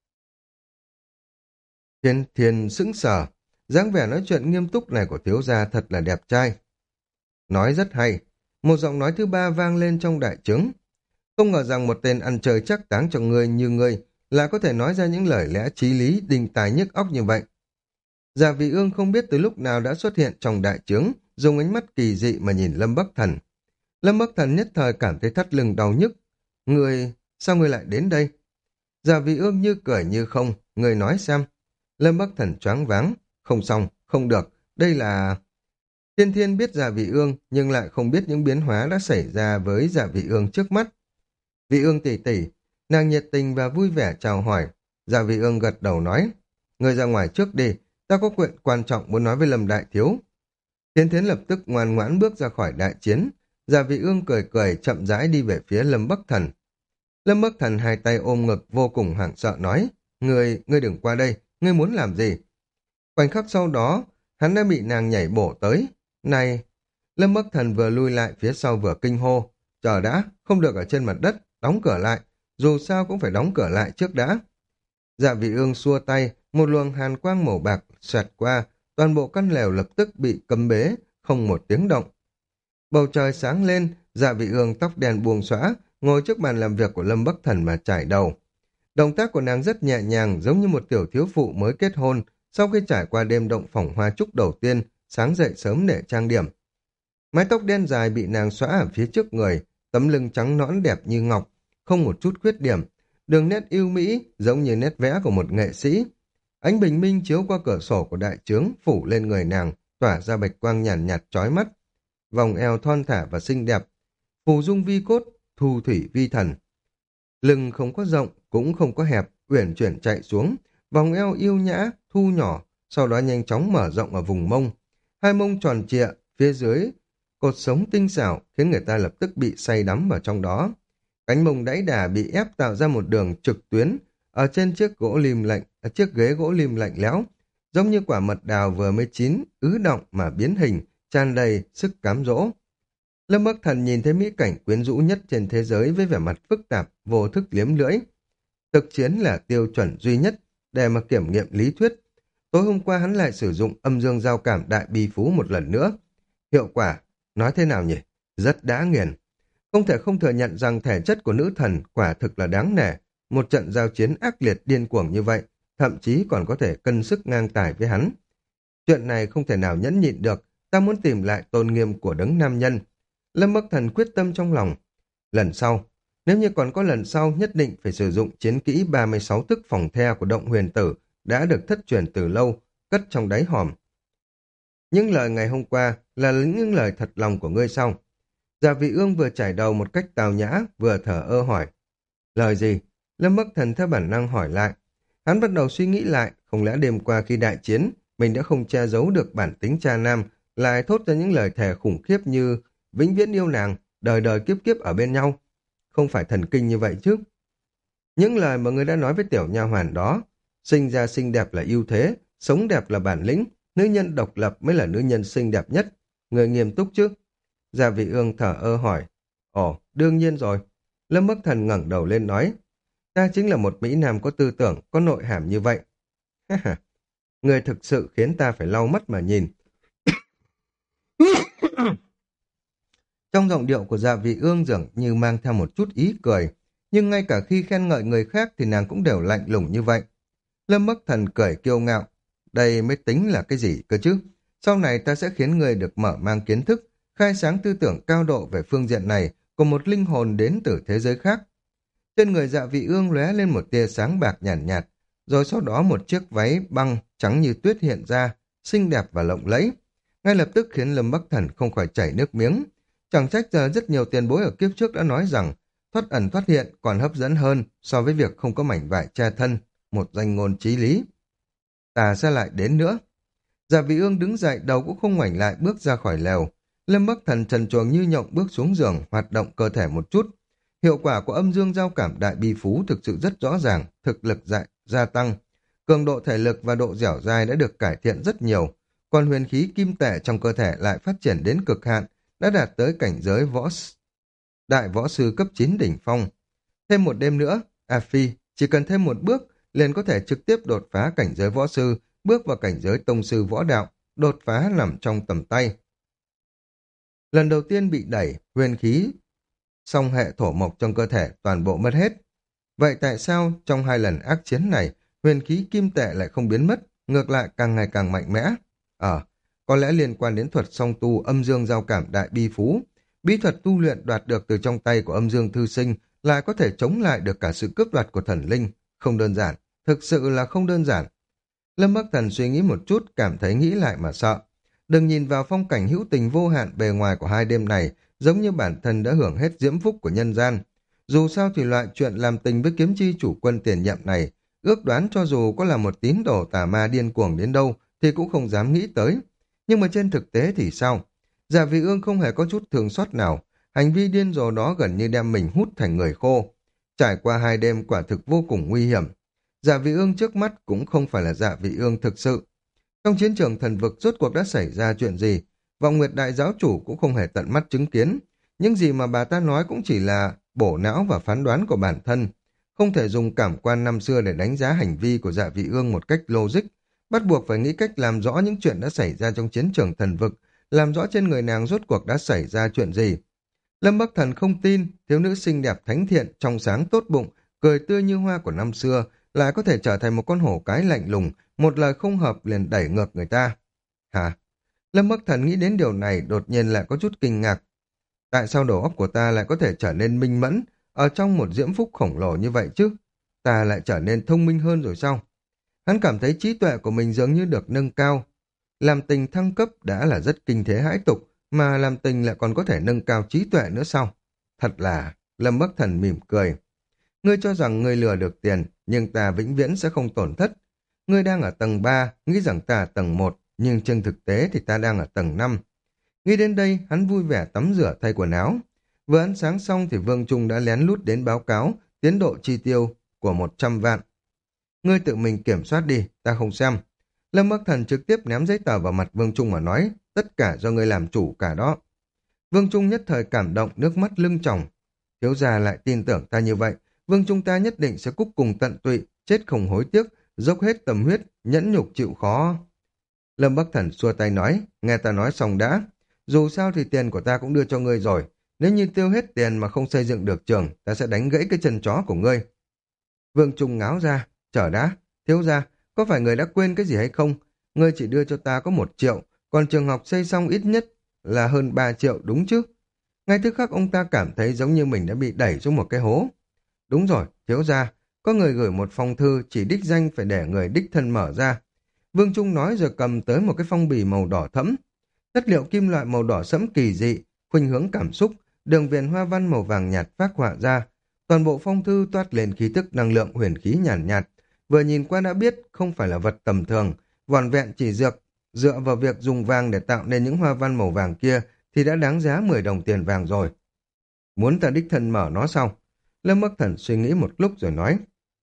Thiên Thiên sững sờ, dáng vẻ nói chuyện nghiêm túc này của thiếu gia thật là đẹp trai. Nói rất hay, một giọng nói thứ ba vang lên trong đại trướng. Không ngờ rằng một tên ăn chơi chắc táng cho ngươi như ngươi là có thể nói ra những lời lẽ chí lý đinh tai nhức óc như vậy. Giả Vị Ương không biết từ lúc nào đã xuất hiện trong đại trướng, dùng ánh mắt kỳ dị mà nhìn Lâm Bắc Thần. Lâm Bắc Thần nhất thời cảm thấy thắt lưng đau nhức. Ngươi, sao ngươi lại đến đây? Giả Vị Ương như cười như không, ngươi nói xem. Lâm Bắc Thần choáng váng, không xong, không được, đây là... Thiên Thiên biết Giả Vị Ương, nhưng lại không biết những biến hóa đã xảy ra với Giả Vị Ương trước mắt. Vị Ương tỷ tỷ, nàng nhiệt tình và vui vẻ chào hỏi. Giả Vị Ương gật đầu nói, ngươi ra ngoài trước đi, ta có chuyện quan trọng muốn nói với Lâm Đại Thiếu. Thiên Thiến lập tức ngoan ngoãn bước ra khỏi đại chiến. Giả Vị Ương cười cười chậm rãi đi về phía Lâm Bắc Thần. Lâm Bắc Thần hai tay ôm ngực vô cùng hoảng sợ nói, ngươi, ngươi đừng qua đây, ngươi muốn làm gì? Khoảnh khắc sau đó, hắn đã bị nàng nhảy bổ tới. Này! Lâm Bắc Thần vừa lui lại phía sau vừa kinh hô. Chờ đã, không được ở trên mặt đất, đóng cửa lại. Dù sao cũng phải đóng cửa lại trước đã. Dạ Vị Ương xua tay, một luồng hàn quang màu bạc xoẹt qua, toàn bộ căn lều lập tức bị cấm bế, không một tiếng động. Bầu trời sáng lên, Dạ Vị Ương tóc đen buông xõa, ngồi trước bàn làm việc của Lâm Bắc Thần mà chải đầu. Động tác của nàng rất nhẹ nhàng, giống như một tiểu thiếu phụ mới kết hôn, sau khi trải qua đêm động phỏng hoa trúc đầu tiên, sáng dậy sớm để trang điểm. Mái tóc đen dài bị nàng xõa ở phía trước người, tấm lưng trắng nõn đẹp như ngọc, không một chút khuyết điểm, đường nét yêu mỹ giống như nét vẽ của một nghệ sĩ. Ánh bình minh chiếu qua cửa sổ của đại trướng phủ lên người nàng, tỏa ra bạch quang nhàn nhạt, nhạt chói mắt. Vòng eo thon thả và xinh đẹp, phù dung vi cốt, thu thủy vi thần. Lưng không có rộng, cũng không có hẹp, uyển chuyển chạy xuống, vòng eo yêu nhã, thu nhỏ, sau đó nhanh chóng mở rộng ở vùng mông. Hai mông tròn trịa, phía dưới, cột sống tinh xảo, khiến người ta lập tức bị say đắm vào trong đó. Cánh mông đẫy đà bị ép tạo ra một đường trực tuyến, ở trên chiếc gỗ lim lạnh, ở chiếc ghế gỗ lim lạnh lẽo, giống như quả mật đào vừa mới chín, ứ động mà biến hình, tràn đầy sức cám dỗ. Lâm Bắc Thần nhìn thấy mỹ cảnh quyến rũ nhất trên thế giới với vẻ mặt phức tạp, vô thức liếm lưỡi. Thực chiến là tiêu chuẩn duy nhất để mà kiểm nghiệm lý thuyết. Tối hôm qua hắn lại sử dụng âm dương giao cảm đại bi phú một lần nữa. Hiệu quả, nói thế nào nhỉ? Rất đã nghiền. Không thể không thừa nhận rằng thể chất của nữ thần quả thực là đáng nể. Một trận giao chiến ác liệt điên cuồng như vậy, thậm chí còn có thể cân sức ngang tài với hắn. Chuyện này không thể nào nhẫn nhịn được, ta muốn tìm lại tôn nghiêm của đấng nam nhân. Lâm Bắc Thần quyết tâm trong lòng. Lần sau, nếu như còn có lần sau, nhất định phải sử dụng chiến kỹ ba mươi sáu thức phòng the của động huyền tử đã được thất truyền từ lâu, cất trong đáy hòm. Những lời ngày hôm qua là những lời thật lòng của ngươi sao? Dạ Vị Ương vừa chải đầu một cách tào nhã, vừa thở ơ hỏi. Lời gì? Lâm Bắc Thần theo bản năng hỏi lại. Hắn bắt đầu suy nghĩ lại, không lẽ đêm qua khi đại chiến, mình đã không che giấu được bản tính cha nam, lại thốt ra những lời thề khủng khiếp như vĩnh viễn yêu nàng, đời đời kiếp kiếp ở bên nhau. Không phải thần kinh như vậy chứ. Những lời mà người đã nói với tiểu nha hoàn đó, sinh ra xinh đẹp là ưu thế, sống đẹp là bản lĩnh, nữ nhân độc lập mới là nữ nhân xinh đẹp nhất. Người nghiêm túc chứ? Gia Vị Ương thở ơ hỏi. Ồ, đương nhiên rồi. Lâm Bắc Thần ngẩng đầu lên nói. Ta chính là một Mỹ Nam có tư tưởng, có nội hàm như vậy. Người thực sự khiến ta phải lau mắt mà nhìn. Trong giọng điệu của Dạ Vị Ương dường như mang theo một chút ý cười, nhưng ngay cả khi khen ngợi người khác thì nàng cũng đều lạnh lùng như vậy. Lâm Bắc Thần cười kiêu ngạo. Đây mới tính là cái gì cơ chứ? Sau này ta sẽ khiến người được mở mang kiến thức, khai sáng tư tưởng cao độ về phương diện này của một linh hồn đến từ thế giới khác. Trên người Dạ Vị Ương lóe lên một tia sáng bạc nhàn nhạt, nhạt, rồi sau đó một chiếc váy băng trắng như tuyết hiện ra, xinh đẹp và lộng lẫy. Ngay lập tức khiến Lâm Bắc Thần không khỏi chảy nước miếng. Chẳng trách giờ rất nhiều tiền bối ở kiếp trước đã nói rằng thoát ẩn thoát hiện còn hấp dẫn hơn so với việc không có mảnh vải che thân, một danh ngôn chí lý. Ta sẽ lại đến nữa. Dạ Vị Ương đứng dậy, đầu cũng không ngoảnh lại, bước ra khỏi lều. Lâm Bắc Thần trần truồng như nhộng bước xuống giường, hoạt động cơ thể một chút. Hiệu quả của âm dương giao cảm đại bi phú thực sự rất rõ ràng, thực lực dại, gia tăng. Cường độ thể lực và độ dẻo dai đã được cải thiện rất nhiều, còn huyền khí kim tệ trong cơ thể lại phát triển đến cực hạn, đã đạt tới cảnh giới võ đại võ sư cấp chín đỉnh phong. Thêm một đêm nữa, A Phi chỉ cần thêm một bước liền có thể trực tiếp đột phá cảnh giới võ sư, bước vào cảnh giới tông sư võ đạo, đột phá nằm trong tầm tay. Lần đầu tiên bị đẩy, huyền khí song hệ thổ mộc trong cơ thể toàn bộ mất hết. Vậy tại sao trong hai lần ác chiến này, huyền khí kim tệ lại không biến mất, ngược lại càng ngày càng mạnh mẽ? Ờ, có lẽ liên quan đến thuật song tu âm dương giao cảm đại bi phú. Bí thuật tu luyện đoạt được từ trong tay của âm dương thư sinh lại có thể chống lại được cả sự cướp đoạt của thần linh. Không đơn giản, thực sự là không đơn giản. Lâm Bắc Thần suy nghĩ một chút, cảm thấy nghĩ lại mà sợ. Đừng nhìn vào phong cảnh hữu tình vô hạn bề ngoài của hai đêm này, giống như bản thân đã hưởng hết diễm phúc của nhân gian. Dù sao thì loại chuyện làm tình với kiếm chi chủ quân tiền nhiệm này, ước đoán cho dù có là một tín đồ tà ma điên cuồng đến đâu thì cũng không dám nghĩ tới. Nhưng mà trên thực tế thì sao? Dạ Vị Ương không hề có chút thương xót nào, hành vi điên rồ đó gần như đem mình hút thành người khô. Trải qua hai đêm quả thực vô cùng nguy hiểm. Dạ Vị Ương trước mắt cũng không phải là Dạ Vị Ương thực sự. Trong chiến trường thần vực rốt cuộc đã xảy ra chuyện gì? Vọng Nguyệt Đại Giáo Chủ cũng không hề tận mắt chứng kiến. Những gì mà bà ta nói cũng chỉ là bổ não và phán đoán của bản thân. Không thể dùng cảm quan năm xưa để đánh giá hành vi của Dạ Vị Ương một cách logic. Bắt buộc phải nghĩ cách làm rõ những chuyện đã xảy ra trong chiến trường thần vực, làm rõ trên người nàng rốt cuộc đã xảy ra chuyện gì. Lâm Bắc Thần không tin, thiếu nữ xinh đẹp thánh thiện, trong sáng tốt bụng, cười tươi như hoa của năm xưa, lại có thể trở thành một con hổ cái lạnh lùng, một lời không hợp liền đẩy ngược người ta. Hả? Lâm Bắc Thần nghĩ đến điều này đột nhiên lại có chút kinh ngạc. Tại sao đầu óc của ta lại có thể trở nên minh mẫn, ở trong một diễm phúc khổng lồ như vậy chứ? Ta lại trở nên thông minh hơn rồi sao? Hắn cảm thấy trí tuệ của mình dường như được nâng cao. Làm tình thăng cấp đã là rất kinh thế hãi tục, mà làm tình lại còn có thể nâng cao trí tuệ nữa sao? Thật là... Lâm Bắc Thần mỉm cười. Ngươi cho rằng ngươi lừa được tiền, nhưng ta vĩnh viễn sẽ không tổn thất. Ngươi đang ở tầng ba, nghĩ rằng ta ở tầng một, nhưng trên thực tế thì ta đang ở tầng năm. Nghĩ đến đây, hắn vui vẻ tắm rửa thay quần áo. Vừa ăn sáng xong thì Vương Trung đã lén lút đến báo cáo tiến độ chi tiêu của một trăm vạn. Ngươi tự mình kiểm soát đi, ta không xem. Lâm Bắc Thần trực tiếp ném giấy tờ vào mặt Vương Trung mà nói, tất cả do ngươi làm chủ cả đó. Vương Trung nhất thời cảm động, nước mắt lưng tròng. Thiếu gia lại tin tưởng ta như vậy, Vương Trung ta nhất định sẽ cúc cùng tận tụy, chết không hối tiếc, dốc hết tâm huyết, nhẫn nhục chịu khó. Lâm Bắc Thần xua tay nói, nghe ta nói xong đã. Dù sao thì tiền của ta cũng đưa cho ngươi rồi, nếu như tiêu hết tiền mà không xây dựng được trường, ta sẽ đánh gãy cái chân chó của ngươi. Vương Trung ngáo ra, chờ đã, thiếu gia, có phải người đã quên cái gì hay không? Ngươi chỉ đưa cho ta có một triệu, còn trường học xây xong ít nhất là hơn ba triệu đúng chứ? Ngay tức khắc ông ta cảm thấy giống như mình đã bị đẩy xuống một cái hố. Đúng rồi, thiếu gia, có người gửi một phong thư chỉ đích danh phải để người đích thân mở ra. Vương Trung nói rồi cầm tới một cái phong bì màu đỏ thẫm. Chất liệu kim loại màu đỏ sẫm kỳ dị, khuynh hướng cảm xúc, đường viền hoa văn màu vàng nhạt phác họa ra. Toàn bộ phong thư toát lên khí tức năng lượng huyền khí nhàn nhạt, nhạt. Vừa nhìn qua đã biết không phải là vật tầm thường, vỏn vẹn chỉ dược, dựa vào việc dùng vàng để tạo nên những hoa văn màu vàng kia thì đã đáng giá mười đồng tiền vàng rồi. Muốn ta đích thân mở nó sao? Lâm Bắc Thần suy nghĩ một lúc rồi nói.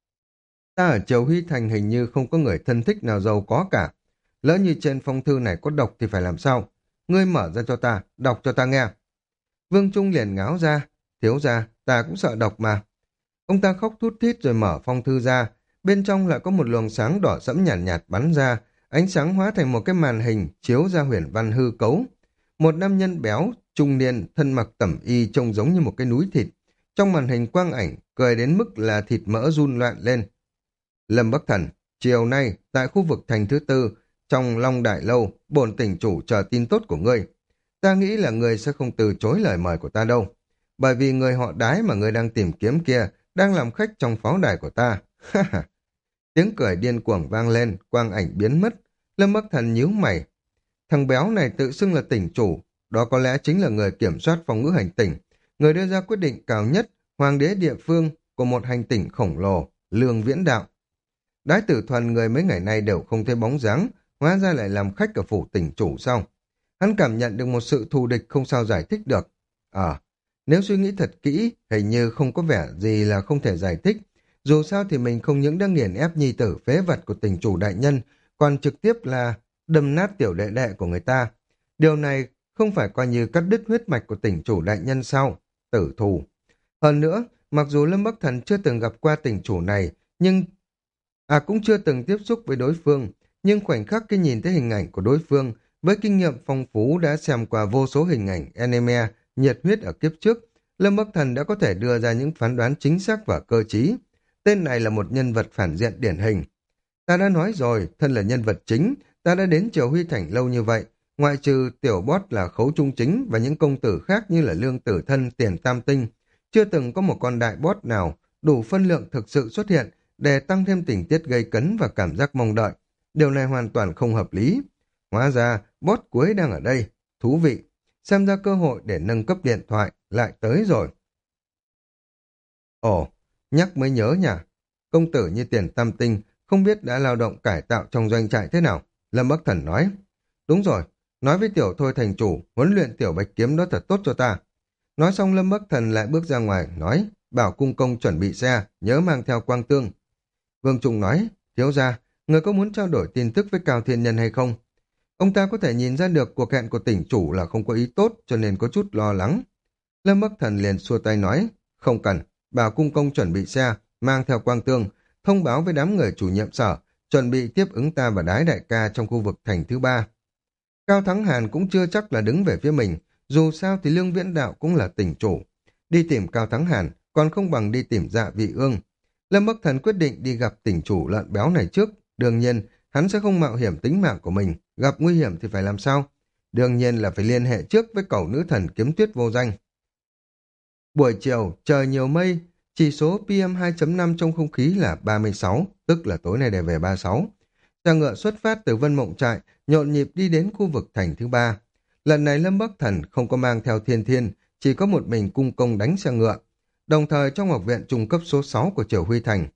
Ta ở Triều Huy Thành hình như không có người thân thích nào giàu có cả. Lỡ như trên phong thư này có độc thì phải làm sao? Ngươi mở ra cho ta, đọc cho ta nghe. Vương Trung liền ngáo ra. Thiếu ra, ta cũng sợ độc mà. Ông ta khóc thút thít rồi mở phong thư ra. Bên trong lại có một luồng sáng đỏ sẫm nhàn nhạt, nhạt bắn ra. Ánh sáng hóa thành một cái màn hình chiếu ra huyền văn hư cấu. Một nam nhân béo, trung niên, thân mặc tẩm y trông giống như một cái núi thịt. Trong màn hình quang ảnh, cười đến mức là thịt mỡ run loạn lên. Lâm Bắc Thần, chiều nay, tại khu vực thành thứ tư, trong Long Đại Lâu, bổn tỉnh chủ chờ tin tốt của ngươi. Ta nghĩ là ngươi sẽ không từ chối lời mời của ta đâu. Bởi vì người họ Đái mà ngươi đang tìm kiếm kia, đang làm khách trong pháo đài của ta. Tiếng cười điên cuồng vang lên, quang ảnh biến mất. Lâm Bắc Thần nhíu mày. Thằng béo này tự xưng là tỉnh chủ, đó có lẽ chính là người kiểm soát phòng ngữ hành tỉnh, người đưa ra quyết định cao nhất, hoàng đế địa phương của một hành tỉnh khổng lồ, Lương Viễn Đạo. Đái Tử Thuần người mấy ngày nay đều không thấy bóng dáng, hóa ra lại làm khách ở phủ tỉnh chủ sao? Hắn cảm nhận được một sự thù địch không sao giải thích được. À, nếu suy nghĩ thật kỹ, hình như không có vẻ gì là không thể giải thích. Dù sao thì mình không những đã nghiền ép nhi tử phế vật của tỉnh chủ đại nhân, còn trực tiếp là đâm nát tiểu đệ đệ của người ta. Điều này không phải coi như cắt đứt huyết mạch của tỉnh chủ đại nhân sao? Tử thù. Hơn nữa, mặc dù Lâm Bắc Thần chưa từng gặp qua tỉnh chủ này, nhưng à cũng chưa từng tiếp xúc với đối phương, nhưng khoảnh khắc khi nhìn thấy hình ảnh của đối phương, với kinh nghiệm phong phú đã xem qua vô số hình ảnh anime nhiệt huyết ở kiếp trước, Lâm Bắc Thần đã có thể đưa ra những phán đoán chính xác và cơ trí. Tên này là một nhân vật phản diện điển hình. Ta đã nói rồi, thân là nhân vật chính, ta đã đến Triều Huy Thành lâu như vậy, ngoại trừ tiểu boss là Khấu Trung Chính và những công tử khác như là Lương Tử Thân, Tiền Tam Tinh, chưa từng có một con đại boss nào đủ phân lượng thực sự xuất hiện để tăng thêm tình tiết gây cấn và cảm giác mong đợi. Điều này hoàn toàn không hợp lý. Hóa ra, boss cuối đang ở đây. Thú vị. Xem ra cơ hội để nâng cấp điện thoại lại tới rồi. Ồ, nhắc mới nhớ nhỉ. Công tử như Tiền Tam Tinh không biết đã lao động cải tạo trong doanh trại thế nào. Lâm Bắc Thần nói. Đúng rồi, nói với tiểu thôi thành chủ, huấn luyện tiểu bạch kiếm đó thật tốt cho ta. Nói xong Lâm Bắc Thần lại bước ra ngoài, nói, bảo cung công chuẩn bị xe, nhớ mang theo quang tương. Vương Trung nói, thiếu gia, người có muốn trao đổi tin tức với Cao Thiên Nhân hay không? Ông ta có thể nhìn ra được cuộc hẹn của tỉnh chủ là không có ý tốt, cho nên có chút lo lắng. Lâm Bắc Thần liền xua tay nói, không cần, bảo cung công chuẩn bị xe, mang theo quang tương, thông báo với đám người chủ nhiệm sở, chuẩn bị tiếp ứng ta và Đái đại ca trong khu vực thành thứ ba. Cao Thắng Hàn cũng chưa chắc là đứng về phía mình, dù sao thì Lương Viễn Đạo cũng là tỉnh chủ. Đi tìm Cao Thắng Hàn còn không bằng đi tìm Dạ Vị Ương. Lâm Bắc Thần quyết định đi gặp tỉnh chủ lợn béo này trước. Đương nhiên, hắn sẽ không mạo hiểm tính mạng của mình. Gặp nguy hiểm thì phải làm sao? Đương nhiên là phải liên hệ trước với cẩu nữ thần kiếm tuyết vô danh. Buổi chiều, trời nhiều mây, chỉ số pê em hai chấm năm trong không khí là ba mươi sáu, tức là tối nay để về ba mươi sáu. Xe ngựa xuất phát từ Vân Mộng Trại, nhộn nhịp đi đến khu vực thành thứ ba. Lần này Lâm Bắc Thần không có mang theo Thiên Thiên, chỉ có một mình cung công đánh xe ngựa. Đồng thời trong học viện trung cấp số sáu của Triều Huy Thành,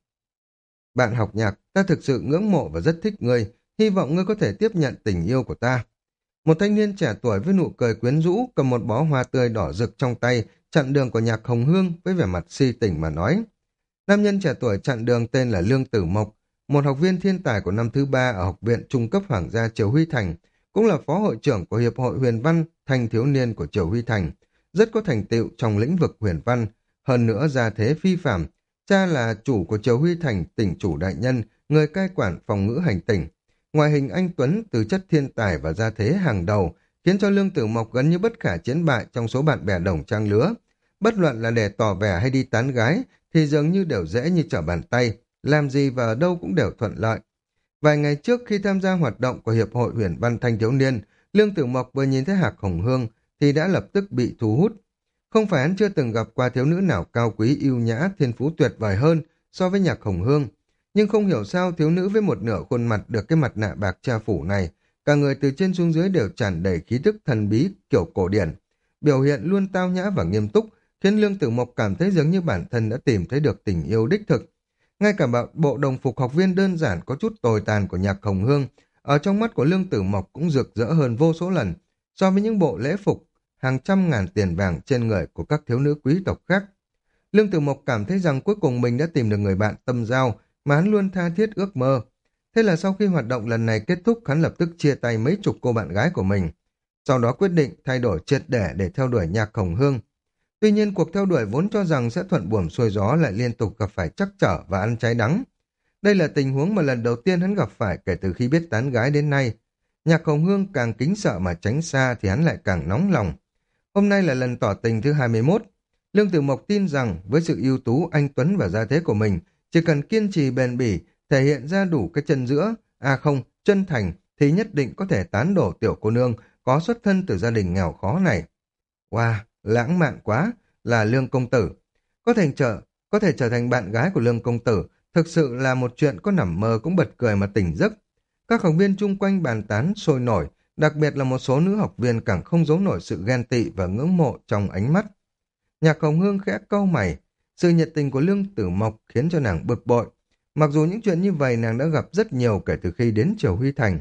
bạn học nhạc, ta thực sự ngưỡng mộ và rất thích ngươi, hy vọng ngươi có thể tiếp nhận tình yêu của ta. Một thanh niên trẻ tuổi với nụ cười quyến rũ cầm một bó hoa tươi đỏ rực trong tay, chặn đường của Nhạc Hồng Hương với vẻ mặt si tình mà nói. Nam nhân trẻ tuổi chặn đường tên là Lương Tử Mộc, một học viên thiên tài của năm thứ ba ở học viện trung cấp Hoàng gia Triều Huy Thành, cũng là phó hội trưởng của Hiệp hội Huyền Văn thanh thiếu niên của Triều Huy Thành, rất có thành tựu trong lĩnh vực huyền văn, hơn nữa gia thế phi phàm. Cha là chủ của Triều Huy Thành, tỉnh chủ đại nhân, người cai quản phòng ngữ hành tỉnh. Ngoại hình anh Tuấn, từ chất thiên tài và gia thế hàng đầu, khiến cho Lương Tử Mộc gần như bất khả chiến bại trong số bạn bè đồng trang lứa. Bất luận là để tỏ vẻ hay đi tán gái, thì dường như đều dễ như trở bàn tay, làm gì và ở đâu cũng đều thuận lợi. Vài ngày trước khi tham gia hoạt động của Hiệp hội Huyền Văn Thanh Thiếu Niên, Lương Tử Mộc vừa nhìn thấy Hạc Hồng Hương thì đã lập tức bị thu hút. Không phải hắn chưa từng gặp qua thiếu nữ nào cao quý yêu nhã, thiên phú tuyệt vời hơn so với Nhạc Hồng Hương, nhưng không hiểu sao thiếu nữ với một nửa khuôn mặt được cái mặt nạ bạc che phủ này, cả người từ trên xuống dưới đều tràn đầy khí tức thần bí kiểu cổ điển, biểu hiện luôn tao nhã và nghiêm túc, khiến Lương Tử Mộc cảm thấy giống như bản thân đã tìm thấy được tình yêu đích thực. Ngay cả bộ, bộ đồng phục học viên đơn giản có chút tồi tàn của Nhạc Hồng Hương, ở trong mắt của Lương Tử Mộc cũng rực rỡ hơn vô số lần so với những bộ lễ phục hàng trăm ngàn tiền vàng trên người của các thiếu nữ quý tộc khác. Lương Tử Mộc cảm thấy rằng cuối cùng mình đã tìm được người bạn tâm giao mà hắn luôn tha thiết ước mơ. Thế là sau khi hoạt động lần này kết thúc, hắn lập tức chia tay mấy chục cô bạn gái của mình. Sau đó quyết định thay đổi triệt để để theo đuổi Nhạc Hồng Hương. Tuy nhiên cuộc theo đuổi vốn cho rằng sẽ thuận buồm xuôi gió lại liên tục gặp phải trắc trở và ăn trái đắng. Đây là tình huống mà lần đầu tiên hắn gặp phải kể từ khi biết tán gái đến nay. Nhạc Hồng Hương càng kính sợ mà tránh xa thì hắn lại càng nóng lòng. Hôm nay là lần tỏ tình thứ hai mươi mốt. Lương Tử Mộc tin rằng với sự ưu tú, anh tuấn và gia thế của mình, chỉ cần kiên trì bền bỉ, thể hiện ra đủ cái chân giữa, à không, chân thành, thì nhất định có thể tán đổ tiểu cô nương có xuất thân từ gia đình nghèo khó này. Wow, lãng mạn quá, là Lương công tử. Có thể trở, có thể trở thành bạn gái của Lương công tử, thực sự là một chuyện có nằm mơ cũng bật cười mà tỉnh giấc. Các học viên chung quanh bàn tán sôi nổi, đặc biệt là một số nữ học viên càng không giấu nổi sự ghen tị và ngưỡng mộ trong ánh mắt. Nhạc Hồng Hương khẽ cau mày, sự nhiệt tình của Lương Tử Mộc khiến cho nàng bực bội. Mặc dù những chuyện như vậy nàng đã gặp rất nhiều kể từ khi đến Triều Huy Thành.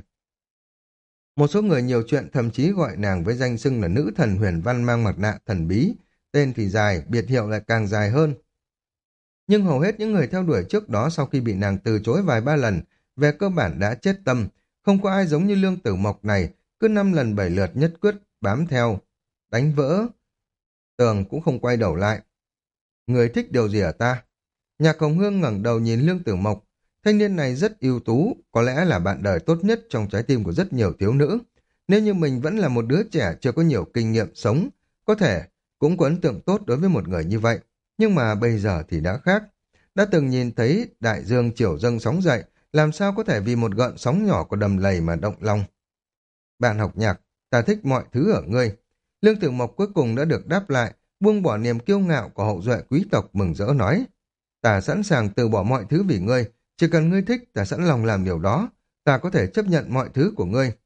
Một số người nhiều chuyện thậm chí gọi nàng với danh xưng là nữ thần huyền văn mang mặt nạ thần bí, tên thì dài, biệt hiệu lại càng dài hơn. Nhưng hầu hết những người theo đuổi trước đó sau khi bị nàng từ chối vài ba lần, về cơ bản đã chết tâm, không có ai giống như Lương Tử Mộc này, cứ năm lần bảy lượt nhất quyết bám theo, đánh vỡ tường cũng không quay đầu lại. Người thích điều gì ở ta? Nhạc Hồng Hương ngẩng đầu nhìn Lương Tử Mộc. Thanh niên này rất ưu tú, có lẽ là bạn đời tốt nhất trong trái tim của rất nhiều thiếu nữ. Nếu như mình vẫn là một đứa trẻ chưa có nhiều kinh nghiệm sống, có thể cũng có ấn tượng tốt đối với một người như vậy. Nhưng mà bây giờ thì đã khác. Đã từng nhìn thấy đại dương chiều dâng sóng dậy, làm sao có thể vì một gợn sóng nhỏ của đầm lầy mà động lòng. Bạn học nhạc, ta thích mọi thứ ở ngươi. Lương Tử Mộc cuối cùng đã được đáp lại, buông bỏ niềm kiêu ngạo của hậu duệ quý tộc, mừng rỡ nói. Ta sẵn sàng từ bỏ mọi thứ vì ngươi, chỉ cần ngươi thích ta sẵn lòng làm điều đó, ta có thể chấp nhận mọi thứ của ngươi.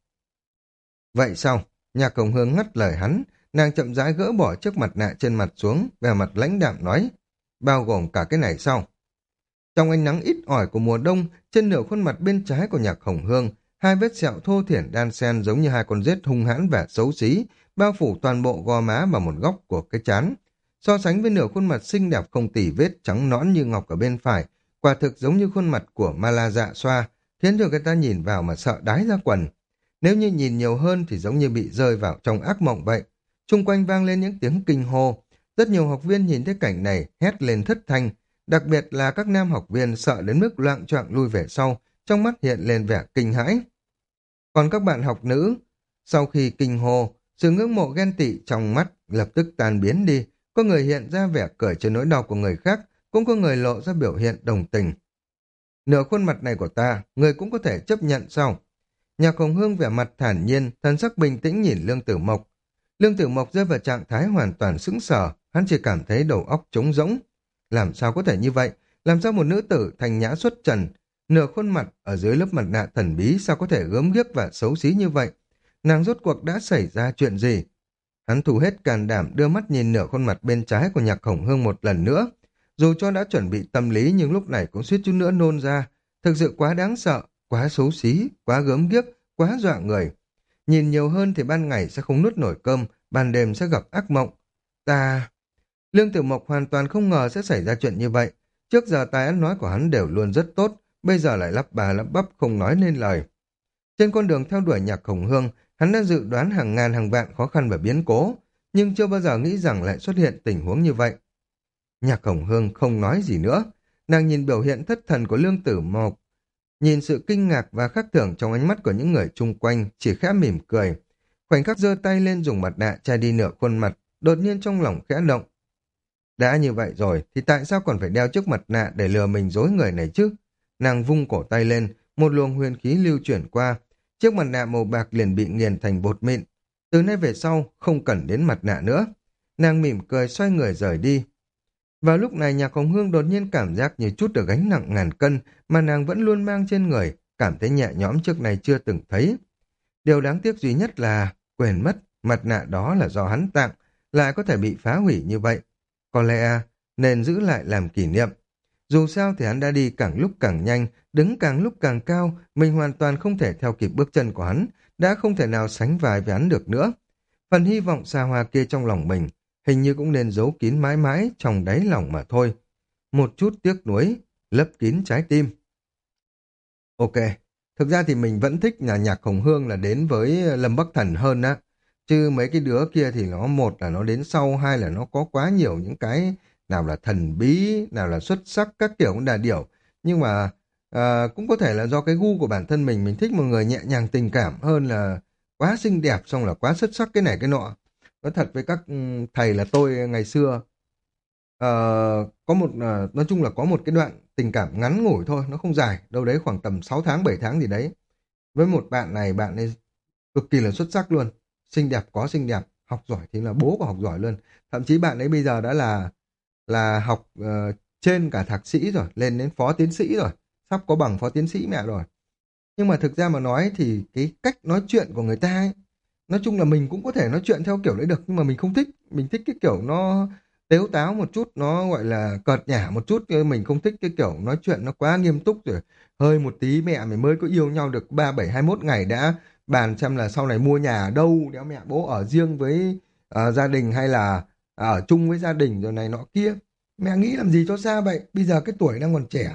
Vậy sao? Nhạc Hồng Hương ngắt lời hắn, nàng chậm rãi gỡ bỏ chiếc mặt nạ trên mặt xuống, vẻ mặt lãnh đạm nói, bao gồm cả cái này sao? Trong ánh nắng ít ỏi của mùa đông, trên nửa khuôn mặt bên trái của Nhạc Hồng Hương, hai vết sẹo thô thiển đan xen giống như hai con rết hung hãn và xấu xí, bao phủ toàn bộ gò má và một góc của cái trán. So sánh với nửa khuôn mặt xinh đẹp không tì vết trắng nõn như ngọc ở bên phải, quả thực giống như khuôn mặt của Ma La Dạ Xoa, khiến cho người ta nhìn vào mà sợ đái ra quần. Nếu như nhìn nhiều hơn thì giống như bị rơi vào trong ác mộng vậy. Xung quanh vang lên những tiếng kinh hô. Rất nhiều học viên nhìn thấy cảnh này hét lên thất thanh, đặc biệt là các nam học viên sợ đến mức loạng choạng lui về sau, trong mắt hiện lên vẻ kinh hãi. Còn các bạn học nữ, sau khi kinh hô, sự ngưỡng mộ ghen tị trong mắt lập tức tan biến đi, có người hiện ra vẻ cười trên nỗi đau của người khác, cũng có người lộ ra biểu hiện đồng tình. Nửa khuôn mặt này của ta, người cũng có thể chấp nhận sao? Nhạc Hồng Hương vẻ mặt thản nhiên, thần sắc bình tĩnh nhìn Lương Tử Mộc. Lương Tử Mộc rơi vào trạng thái hoàn toàn sững sờ, hắn chỉ cảm thấy đầu óc trống rỗng. Làm sao có thể như vậy? Làm sao một nữ tử thành nhã xuất trần Nửa khuôn mặt ở dưới lớp mặt nạ thần bí sao có thể gớm ghiếc và xấu xí như vậy? Nàng rốt cuộc đã xảy ra chuyện gì? Hắn thu hết can đảm đưa mắt nhìn nửa khuôn mặt bên trái của Nhạc Hồng Hương một lần nữa. Dù cho đã chuẩn bị tâm lý nhưng lúc này cũng suýt chút nữa nôn ra. Thực sự quá đáng sợ, quá xấu xí, quá gớm ghiếc, quá dọa người. Nhìn nhiều hơn thì ban ngày sẽ không nuốt nổi cơm, ban đêm sẽ gặp ác mộng. Ta... Lương Tử Mộc hoàn toàn không ngờ sẽ xảy ra chuyện như vậy. Trước giờ tài ăn nói của hắn đều luôn rất tốt, bây giờ lại lắp bà lắp bắp không nói nên lời. Trên con đường theo đuổi Nhạc Hồng Hương, hắn đã dự đoán hàng ngàn hàng vạn khó khăn và biến cố, nhưng chưa bao giờ nghĩ rằng lại xuất hiện tình huống như vậy. Nhạc Hồng Hương không nói gì nữa. Nàng nhìn biểu hiện thất thần của Lương Tử Mộc, nhìn sự kinh ngạc và khắc thường trong ánh mắt của những người chung quanh, chỉ khẽ mỉm cười. Khoảnh khắc giơ tay lên dùng mặt nạ che đi nửa khuôn mặt, đột nhiên trong lòng khẽ động. Đã như vậy rồi, thì tại sao còn phải đeo chiếc mặt nạ để lừa mình dối người này chứ? Nàng vung cổ tay lên, một luồng huyền khí lưu chuyển qua, chiếc mặt nạ màu bạc liền bị nghiền thành bột mịn. Từ nay về sau, không cần đến mặt nạ nữa. Nàng mỉm cười xoay người rời đi. Vào lúc này Nhạc Hồng Hương đột nhiên cảm giác như chút được gánh nặng ngàn cân mà nàng vẫn luôn mang trên người, cảm thấy nhẹ nhõm trước này chưa từng thấy. Điều đáng tiếc duy nhất là quên mất mặt nạ đó là do hắn tặng, lại có thể bị phá hủy như vậy. Có lẽ nên giữ lại làm kỷ niệm. Dù sao thì hắn đã đi càng lúc càng nhanh, đứng càng lúc càng cao, mình hoàn toàn không thể theo kịp bước chân của hắn, đã không thể nào sánh vai với hắn được nữa. Phần hy vọng xa hoa kia trong lòng mình, hình như cũng nên giấu kín mãi mãi trong đáy lòng mà thôi. Một chút tiếc nuối, lấp kín trái tim. Ok, thực ra thì mình vẫn thích là nhạc Hồng Hương là đến với Lâm Bắc Thần hơn á. Chứ mấy cái đứa kia thì nó một là nó đến sau, hai là nó có quá nhiều những cái nào là thần bí, nào là xuất sắc, các kiểu cũng đà điểu. Nhưng mà à, cũng có thể là do cái gu của bản thân mình, mình thích một người nhẹ nhàng tình cảm hơn là quá xinh đẹp xong là quá xuất sắc cái này cái nọ. Nói thật với các ừ, thầy là tôi ngày xưa ờ, có một ờ, nói chung là có một cái đoạn tình cảm ngắn ngủi thôi, nó không dài, đâu đấy khoảng tầm sáu tháng bảy tháng gì đấy. Với một bạn này, bạn ấy cực kỳ là xuất sắc luôn, xinh đẹp có xinh đẹp, học giỏi thì là bố của học giỏi luôn. Thậm chí bạn ấy bây giờ đã là là học ờ, trên cả thạc sĩ rồi, lên đến phó tiến sĩ rồi, sắp có bằng phó tiến sĩ mẹ rồi. Nhưng mà thực ra mà nói thì cái cách nói chuyện của người ta ấy, nói chung là mình cũng có thể nói chuyện theo kiểu đấy được, nhưng mà mình không thích. Mình thích cái kiểu nó tếu táo một chút, nó gọi là cợt nhả một chút. Mình không thích cái kiểu nói chuyện nó quá nghiêm túc rồi. Hơi một tí mẹ mày mới có yêu nhau được ba bảy hai mốt ngày đã bàn xem là sau này mua nhà ở đâu, đéo mẹ bố ở riêng với ờ, gia đình hay là ở chung với gia đình rồi này nọ kia. Mẹ nghĩ làm gì cho xa vậy? Bây giờ cái tuổi đang còn trẻ.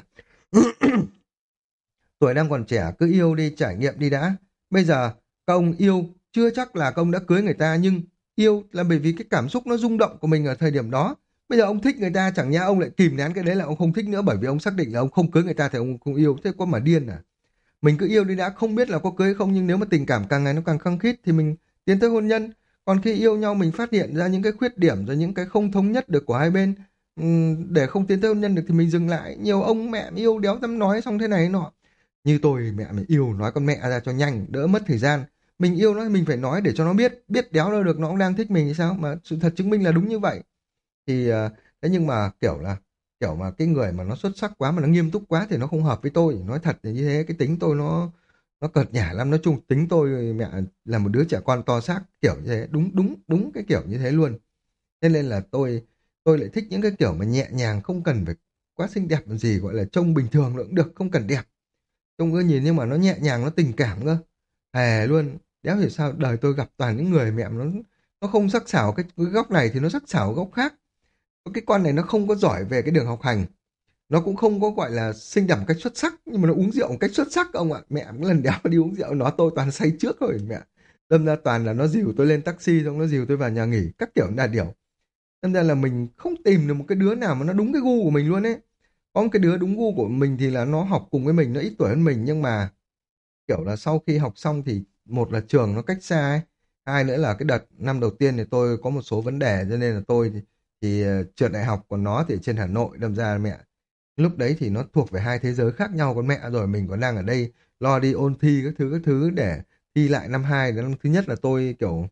Tuổi đang còn trẻ cứ yêu đi, trải nghiệm đi đã. Bây giờ các ông yêu chưa chắc là các ông đã cưới người ta, nhưng yêu là bởi vì cái cảm xúc nó rung động của mình ở thời điểm đó. Bây giờ ông thích người ta, chẳng nhẽ ông lại kìm nén cái đấy là ông không thích nữa bởi vì ông xác định là ông không cưới người ta thì ông không yêu, thế có mà điên à? Mình cứ yêu đi đã, không biết là có cưới không, nhưng nếu mà tình cảm càng ngày nó càng khăng khít thì mình tiến tới hôn nhân. Còn khi yêu nhau mình phát hiện ra những cái khuyết điểm rồi những cái không thống nhất được của hai bên, ừm, để không tiến tới hôn nhân được thì mình dừng lại. Nhiều ông mẹ yêu đéo dám nói xong thế này nọ. Như tôi mẹ mình yêu nói con mẹ ra cho nhanh, đỡ mất thời gian. Mình yêu nó mình phải nói để cho nó biết, biết đéo đâu được nó cũng đang thích mình thì sao, mà sự thật chứng minh là đúng như vậy. Thì ờ, thế nhưng mà kiểu là kiểu mà cái người mà nó xuất sắc quá mà nó nghiêm túc quá thì nó không hợp với tôi. Nói thật là như thế, cái tính tôi nó nó cợt nhả lắm. Nói chung tính tôi mẹ là một đứa trẻ con to xác kiểu như thế, đúng đúng đúng cái kiểu như thế luôn. Thế nên là tôi tôi lại thích những cái kiểu mà nhẹ nhàng, không cần phải quá xinh đẹp làm gì, gọi là trông bình thường cũng được, không cần đẹp. Trông ưa nhìn nhưng mà nó nhẹ nhàng, nó tình cảm cơ. Hề luôn, đéo hiểu sao đời tôi gặp toàn những người mẹ nó nó không sắc sảo cái, cái góc này thì nó sắc sảo góc khác. Cái con này nó không có giỏi về cái đường học hành, nó cũng không có gọi là xinh đẹp một cách xuất sắc, nhưng mà nó uống rượu một cách xuất sắc ông ạ. Mẹ một lần đéo đi uống rượu nó tôi toàn say trước rồi mẹ. Đâm ra toàn là nó dìu tôi lên taxi xong nó dìu tôi vào nhà nghỉ các kiểu là điều. Đâm ra là mình không tìm được một cái đứa nào mà nó đúng cái gu của mình luôn ấy. Có một cái đứa đúng gu của mình thì là nó học cùng với mình, nó ít tuổi hơn mình, nhưng mà kiểu là sau khi học xong thì một là trường nó cách xa ấy, hai nữa là cái đợt năm đầu tiên thì tôi có một số vấn đề cho nên là tôi thì, thì ờ, trượt đại học, còn nó thì ở trên Hà Nội. Đâm ra mẹ lúc đấy thì nó thuộc về hai thế giới khác nhau, con mẹ rồi mình còn đang ở đây lo đi ôn thi các thứ các thứ để thi lại năm hai. Năm thứ nhất là tôi kiểu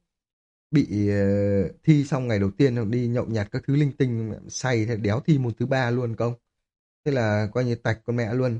bị ờ, thi xong ngày đầu tiên đi nhậu nhạt các thứ linh tinh, mẹ say thì đéo thi môn thứ ba luôn công. Thế là coi như tạch con mẹ luôn.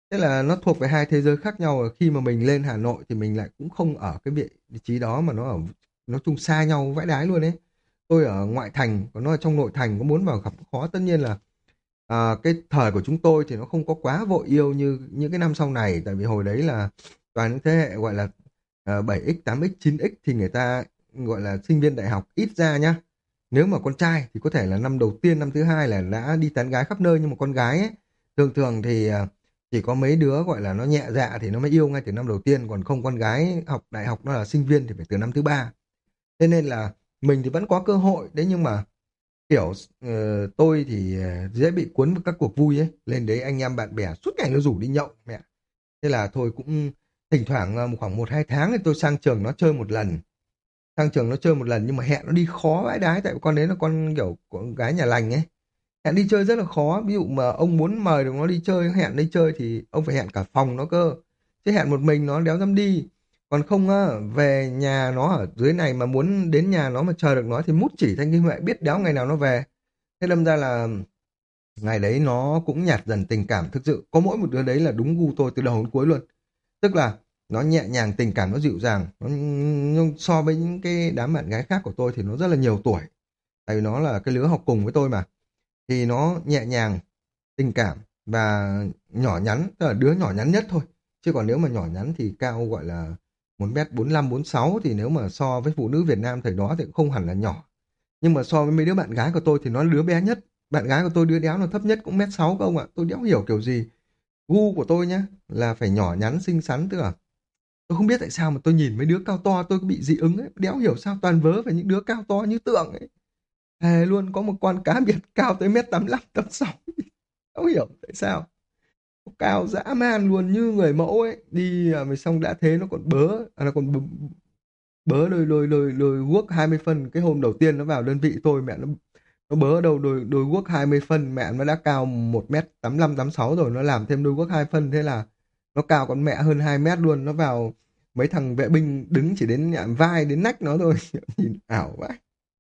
Thế là nó thuộc về hai thế giới khác nhau, và khi mà mình lên Hà Nội thì mình lại cũng không ở cái vị trí đó, mà nó ở nói chung xa nhau vãi đái luôn ấy. Tôi ở ngoại thành, còn nó ở trong nội thành, có muốn vào gặp cũng khó. Tất nhiên là à, cái thời của chúng tôi thì nó không có quá vội yêu như những cái năm sau này, tại vì hồi đấy là toàn những thế hệ gọi là à, bảy x, tám x, chín x thì người ta gọi là sinh viên đại học ít ra nhá. Nếu mà con trai thì có thể là năm đầu tiên, năm thứ hai là đã đi tán gái khắp nơi, nhưng mà con gái ấy, thường thường thì à, chỉ có mấy đứa gọi là nó nhẹ dạ thì nó mới yêu ngay từ năm đầu tiên, còn không con gái học đại học nó là sinh viên thì phải từ năm thứ ba. Thế nên là mình thì vẫn có cơ hội đấy, nhưng mà kiểu ờ, tôi thì ờ, dễ bị cuốn vào các cuộc vui ấy, lên đấy anh em bạn bè suốt ngày nó rủ đi nhậu mẹ. Thế là thôi cũng thỉnh thoảng ờ, khoảng một hai tháng thì tôi sang trường nó chơi một lần. Sang trường nó chơi một lần nhưng mà hẹn nó đi khó vãi đái, tại vì con đấy là con kiểu con gái nhà lành ấy. Hẹn đi chơi rất là khó, ví dụ mà ông muốn mời được nó đi chơi, hẹn đi chơi thì ông phải hẹn cả phòng nó cơ, chứ hẹn một mình nó đéo dám đi. Còn không á, về nhà nó ở dưới này mà muốn đến nhà nó mà chờ được nó thì mút chỉ thanh kim huệ biết đéo ngày nào nó về. Thế đâm ra là ngày đấy nó cũng nhạt dần tình cảm, thực sự có mỗi một đứa đấy là đúng gu tôi từ đầu đến cuối luôn. Tức là nó nhẹ nhàng, tình cảm nó dịu dàng, nó, nhưng so với những cái đám bạn gái khác của tôi thì nó rất là nhiều tuổi, tại vì nó là cái lứa học cùng với tôi mà. Thì nó nhẹ nhàng, tình cảm và nhỏ nhắn, tức là đứa nhỏ nhắn nhất thôi. Chứ còn nếu mà nhỏ nhắn thì cao gọi là một mét bốn lăm bốn sáu, thì nếu mà so với phụ nữ Việt Nam thời đó thì cũng không hẳn là nhỏ. Nhưng mà so với mấy đứa bạn gái của tôi thì nó là đứa bé nhất. Bạn gái của tôi đứa đéo nó thấp nhất cũng mét sáu cơ ông ạ. Tôi đéo hiểu kiểu gì. Gu của tôi nhá là phải nhỏ nhắn xinh xắn, tức là tôi không biết tại sao mà tôi nhìn mấy đứa cao to tôi cứ bị dị ứng ấy. Đéo hiểu sao toàn vớ phải những đứa cao to như tượng ấy. Thề luôn, có một con cá biệt cao tới mét tám lăm, tám sáu. Không hiểu tại sao. Cao dã man luôn, như người mẫu ấy. Đi à, mà xong đã thế nó còn bớ, à, nó còn bớ, bớ đôi đôi đôi đôi guốc hai mươi phân. Cái hôm đầu tiên nó vào đơn vị tôi, mẹ nó nó bớ đầu đôi đôi guốc hai mươi phân, mẹ nó đã cao một mét tám lăm tám sáu rồi, nó làm thêm đôi guốc hai phân, thế là nó cao con mẹ hơn hai mét luôn. Nó vào mấy thằng vệ binh đứng chỉ đến nhạn vai đến nách nó thôi. Nhìn ảo vậy.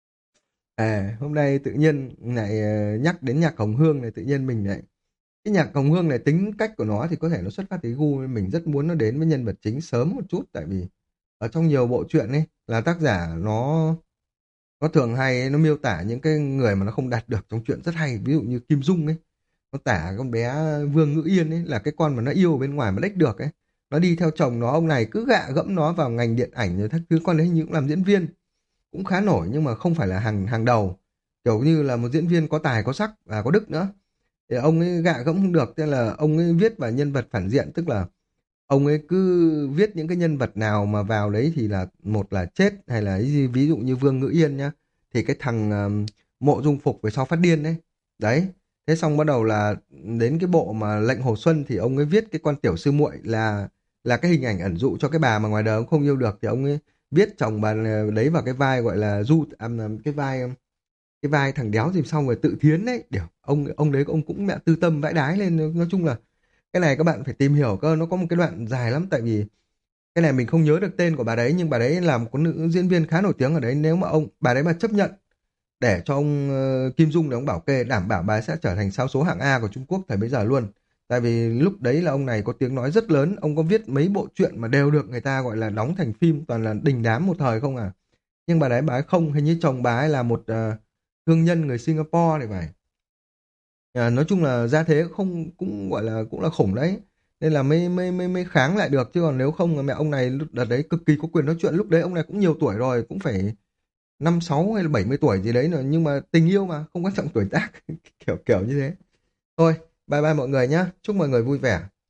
À, hôm nay tự nhiên lại ờ, nhắc đến nhạc Hồng Hương này, tự nhiên mình lại, cái nhạc Hồng Hương này tính cách của nó thì có thể nó xuất phát từ gu, nên mình rất muốn nó đến với nhân vật chính sớm một chút, tại vì ở trong nhiều bộ truyện ấy là tác giả nó nó thường hay nó miêu tả những cái người mà nó không đạt được trong truyện rất hay, ví dụ như Kim Dung ấy, nó tả con bé Vương Ngữ Yên ấy là cái con mà nó yêu ở bên ngoài mà đếch được ấy, nó đi theo chồng nó, ông này cứ gạ gẫm nó vào ngành điện ảnh rồi các thứ, con đấy hình như cũng làm diễn viên, cũng khá nổi nhưng mà không phải là hàng hàng đầu, kiểu như là một diễn viên có tài có sắc và có đức nữa. Thì ông ấy gạ gẫm không được, thế là ông ấy viết vào nhân vật phản diện, tức là ông ấy cứ viết những cái nhân vật nào mà vào đấy thì là một là chết hay là cái gì, ví dụ như Vương Ngữ Yên nhá, thì cái thằng um, Mộ Dung Phục về sau phát điên đấy. Đấy, thế xong bắt đầu là đến cái bộ mà Lệnh Hồ Xuân thì ông ấy viết cái con tiểu sư muội là là cái hình ảnh ẩn dụ cho cái bà mà ngoài đời ông không yêu được, thì ông ấy viết chồng bà đấy vào cái vai gọi là du à, cái vai cái vai thằng đéo gì xong rồi tự thiến đấy, điều ông ông đấy ông cũng mẹ tư tâm vãi đái lên. Nói chung là cái này các bạn phải tìm hiểu cơ, nó có một cái đoạn dài lắm, tại vì cái này mình không nhớ được tên của bà đấy, nhưng bà đấy là một con nữ diễn viên khá nổi tiếng ở đấy. Nếu mà ông bà đấy mà chấp nhận để cho ông ờ, Kim Dung để ông bảo kê, đảm bảo bà ấy sẽ trở thành sao số hạng A của Trung Quốc thời bấy giờ luôn. Tại vì lúc đấy là ông này có tiếng nói rất lớn, ông có viết mấy bộ truyện mà đều được người ta gọi là đóng thành phim, toàn là đình đám một thời không à. Nhưng bà đấy bà ấy không, hình như chồng bà ấy là một ờ, thương nhân người Singapore này phải. À, nói chung là gia thế không cũng gọi là cũng là khủng đấy, nên là mới mới mới mới kháng lại được, chứ còn nếu không là mẹ ông này lúc đợt đấy cực kỳ có quyền nói chuyện, lúc đấy ông này cũng nhiều tuổi rồi, cũng phải năm sáu hay là bảy mươi tuổi gì đấy rồi, nhưng mà tình yêu mà không quan trọng tuổi tác. kiểu kiểu như thế. Thôi, bye bye mọi người nhá, chúc mọi người vui vẻ.